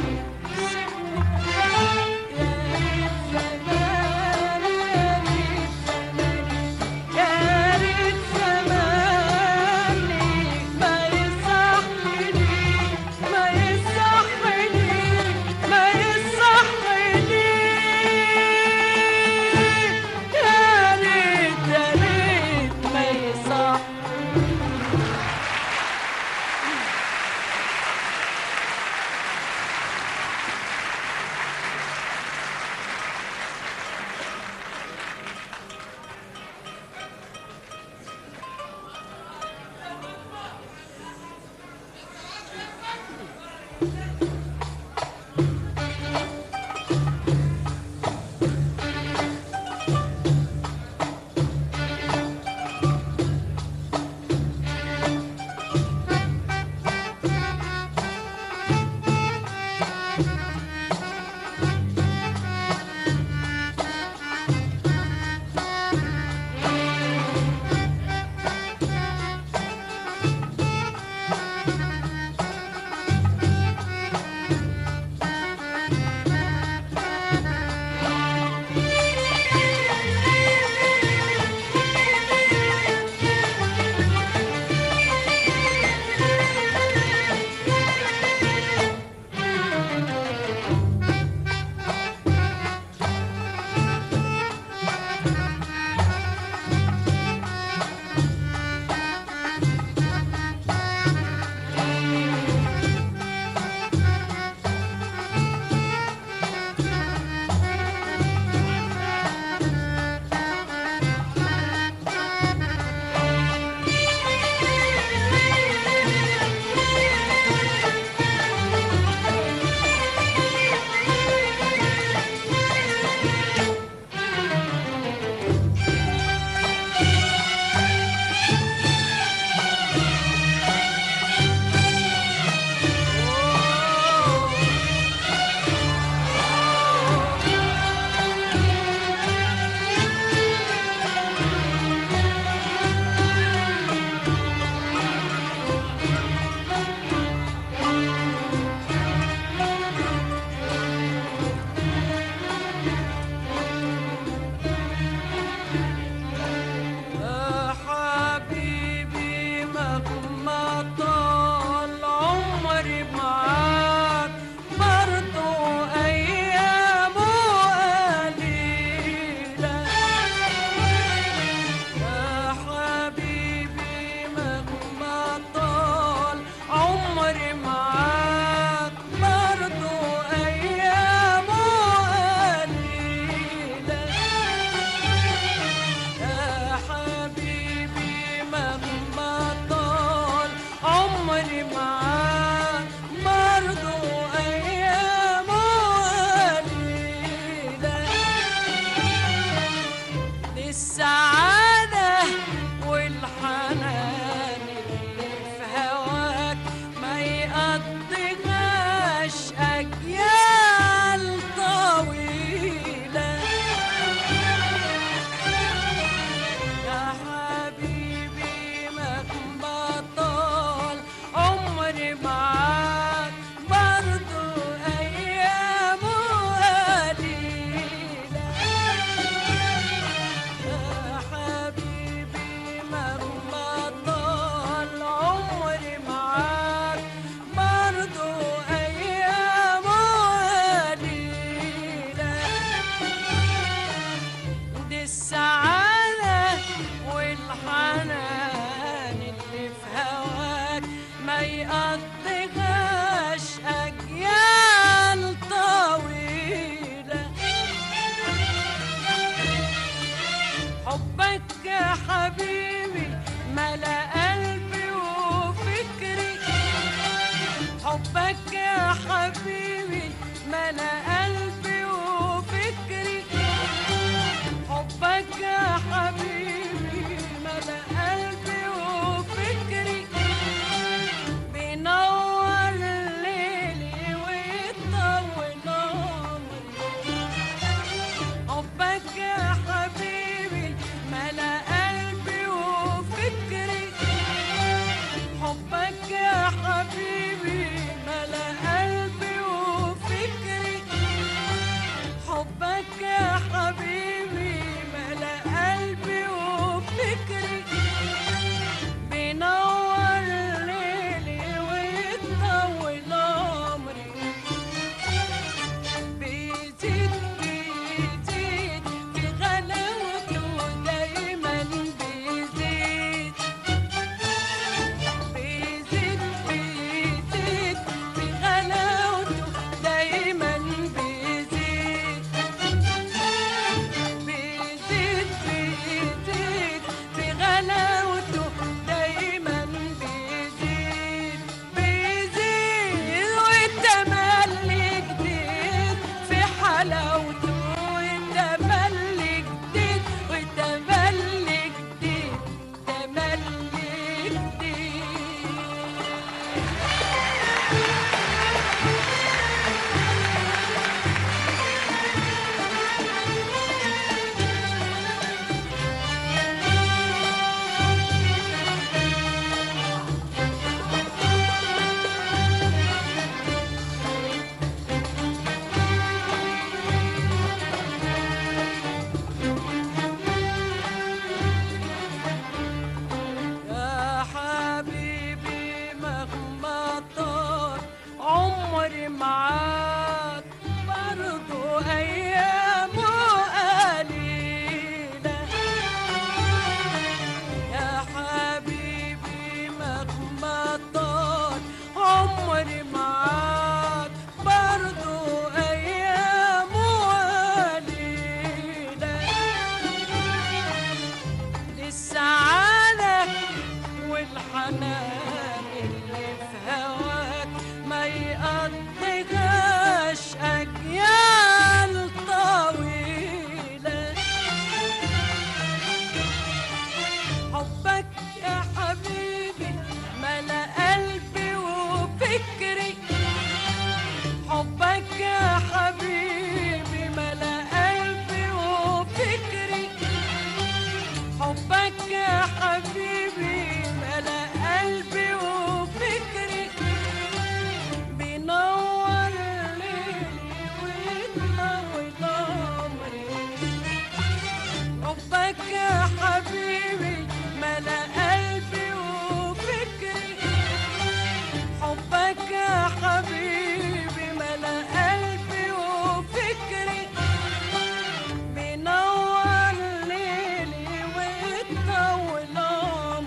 حبك يا حبيبي ملا قلبي وفكري، حبك يا حبيبي ملا قلبي وفكري، حبك يا حبيبي ملا قلبي وفكري، بينور ليلي ويطول عمري. حبك يا حبيبي ملا قلبي وفكري، حبك يا حبيبي ملا قلبي وفكري، حبك يا حبيبي ملا قلبي وفكري، بينور ليلي ويطول عمري. بيزيد بيزيد في غلاوته دايما بيزيد، بيزيد بيزيد في غلاوته دايما بيزيد، بيزيد بيزيد في غلاوته دايما بيزيد، بيزيد والتملي جديد في حلاوته، والتملي جديد والتملي جديد تملي جديد. يا حبيبي مهما طال عمري معاك برضو أيامه قليلة، يا حبيبي مهما طال عمري معاك برضو أيامه قليلة، للسعادة والحنان اللي في هواك ما يقضيهاش أجيال طويلة. حبك يا حبيبي ملا قلبي وفكري، حبك يا حبيبي ملا قلبي وفكري، حبك يا حبيبي ملا قلبي وفكري، بينور ليلي ويطول عمري. حبك يا حبيبي ملا قلبي وفكري، حبك يا حبيبي ملا قلبي وفكري، بينور ليلي ويطول عمري.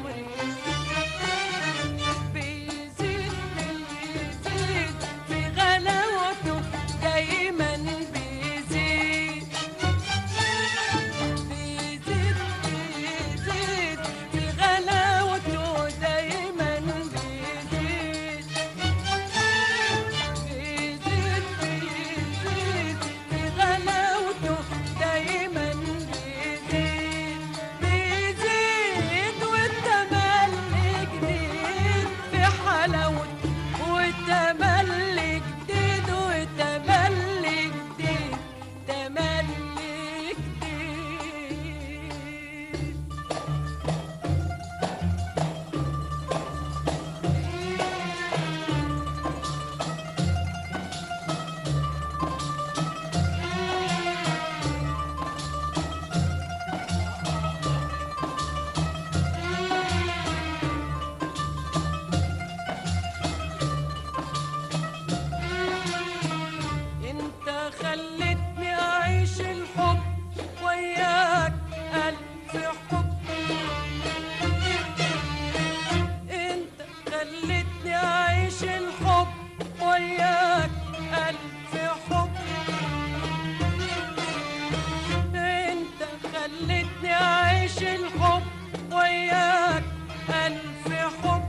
الحب وياك ألف حب.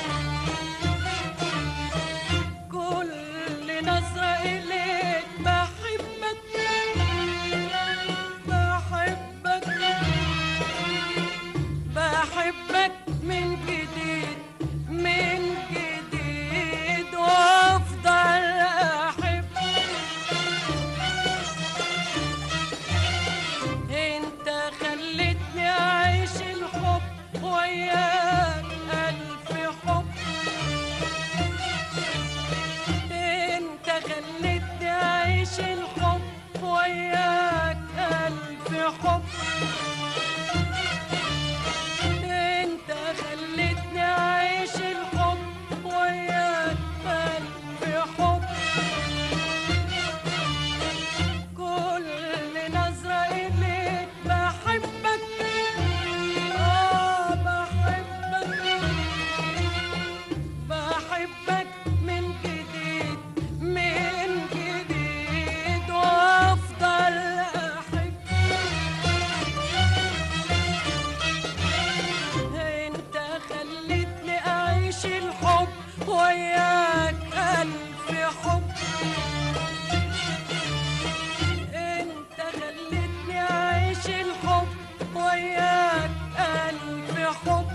كل نظرة إليك بحبك بحبك بحبك من جديد من جديد وأفضل أحب. انت خلتني أعيش الحب وياك ألف حب. انت خلتني أعيش الحب وياك ألف حب. انت خلتني أعيش الحب وياك ألف حب. كل نظرة إليك بحبك آه بحبك بحبك من جديد من جديد وأفضل أحب. انت خلتني أعيش الحب وياك ألف حب. انت خلتني أعيش الحب وياك ألف حب.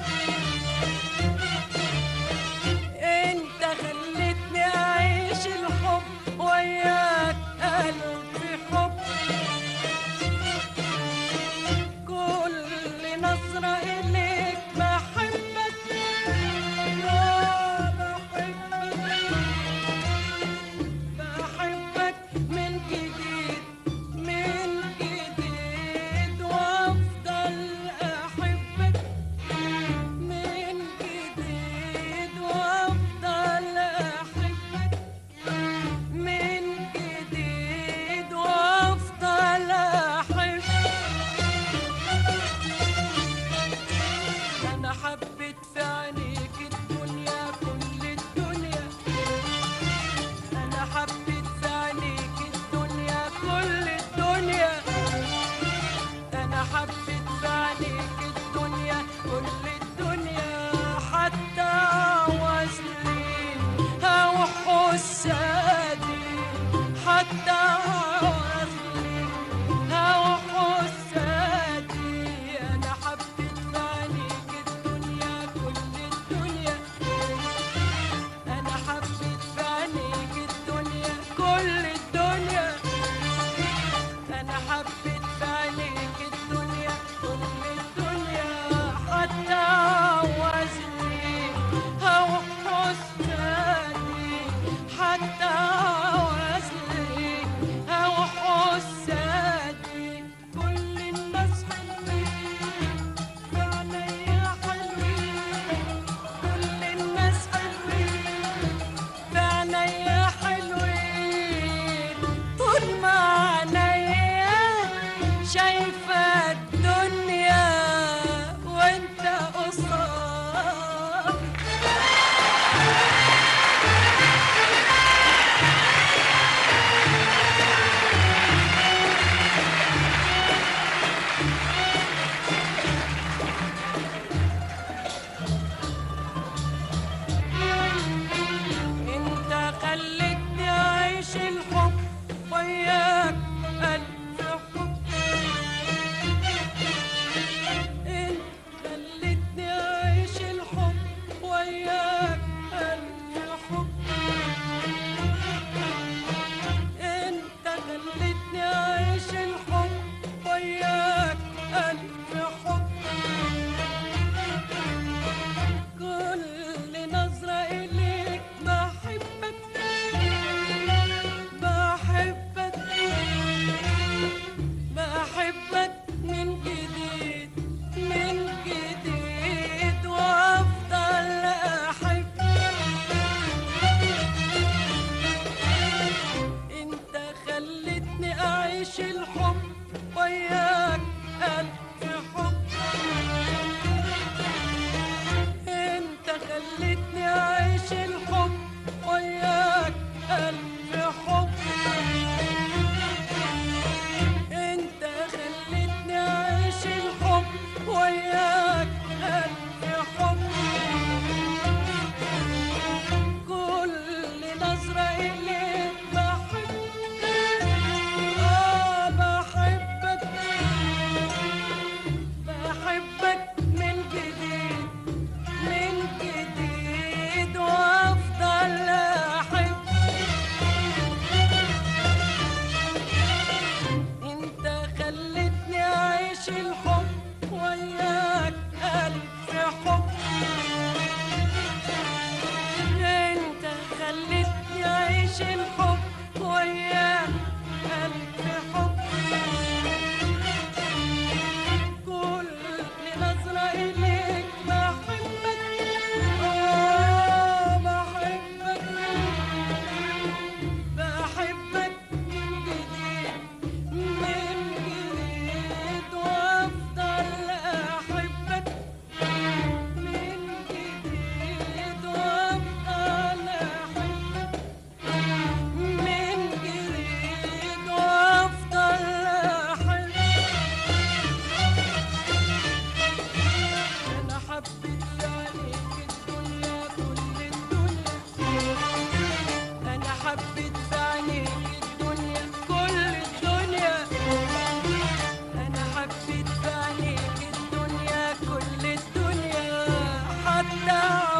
انت خلتني أعيش الحب وياك ألف حب. كل نظرة إليك بحبك آه بحبك بحبك من جديد من جديد وأفضل أحبك من جديد وأفضل أحبك من جديد وأفضل أحبك. أنا حبيت في عينيك الدنيا كل الدنيا. أنا حبيت في عينيك الدنيا كل الدنيا. أنا حبيت في عينيك الدنيا كل الدنيا حتى وصلي أو حسادي حتى وصلي أو حسادي. أنا حبيت في عينيك الدنيا كل الدنيا. أنا حبيت في عينيك الدنيا كل الدنيا. أنا حبيت في عينيك الدنيا كل الدنيا حتى وزني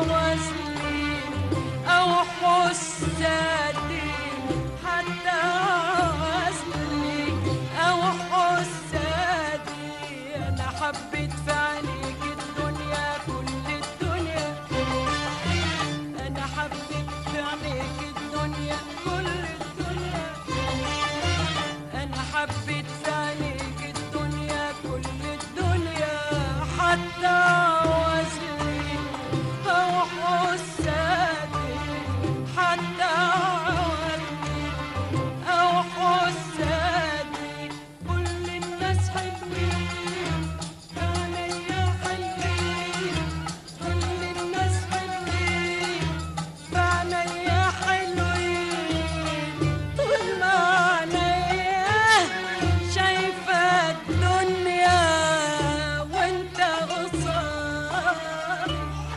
وزني أو حسادي، حتى وزني أو حسادي. أنا حبيت في عينيك الدنيا كل الدنيا، أنا حبيت في عينيك الدنيا كل الدنيا، أنا حبيت في عينيك الدنيا كل الدنيا، حتى وزني أو حسادي، حتى وزني أو حسادي. كل الناس حلوين فعليا حلوين، كل الناس حلوين فعليا حلوين، طول ما عينيا شايفة الدنيا وانت قصاد.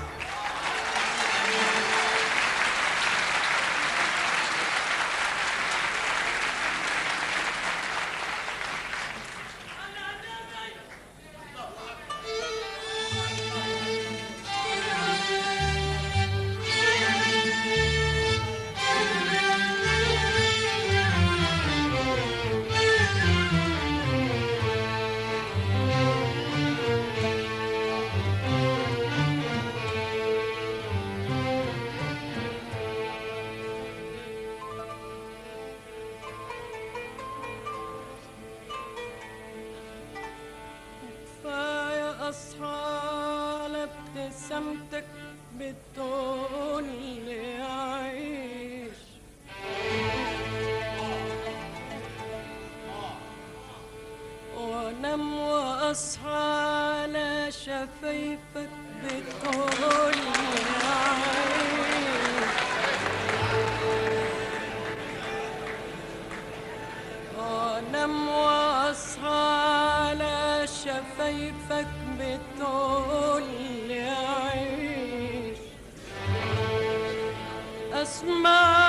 كفاية أصحى على ابتسامتك بتقول لي عيش، وانام واصحى على شفايفك بتقول لي عيش، وانام واصحى على شفايفك بتقول لي عيش. اسمع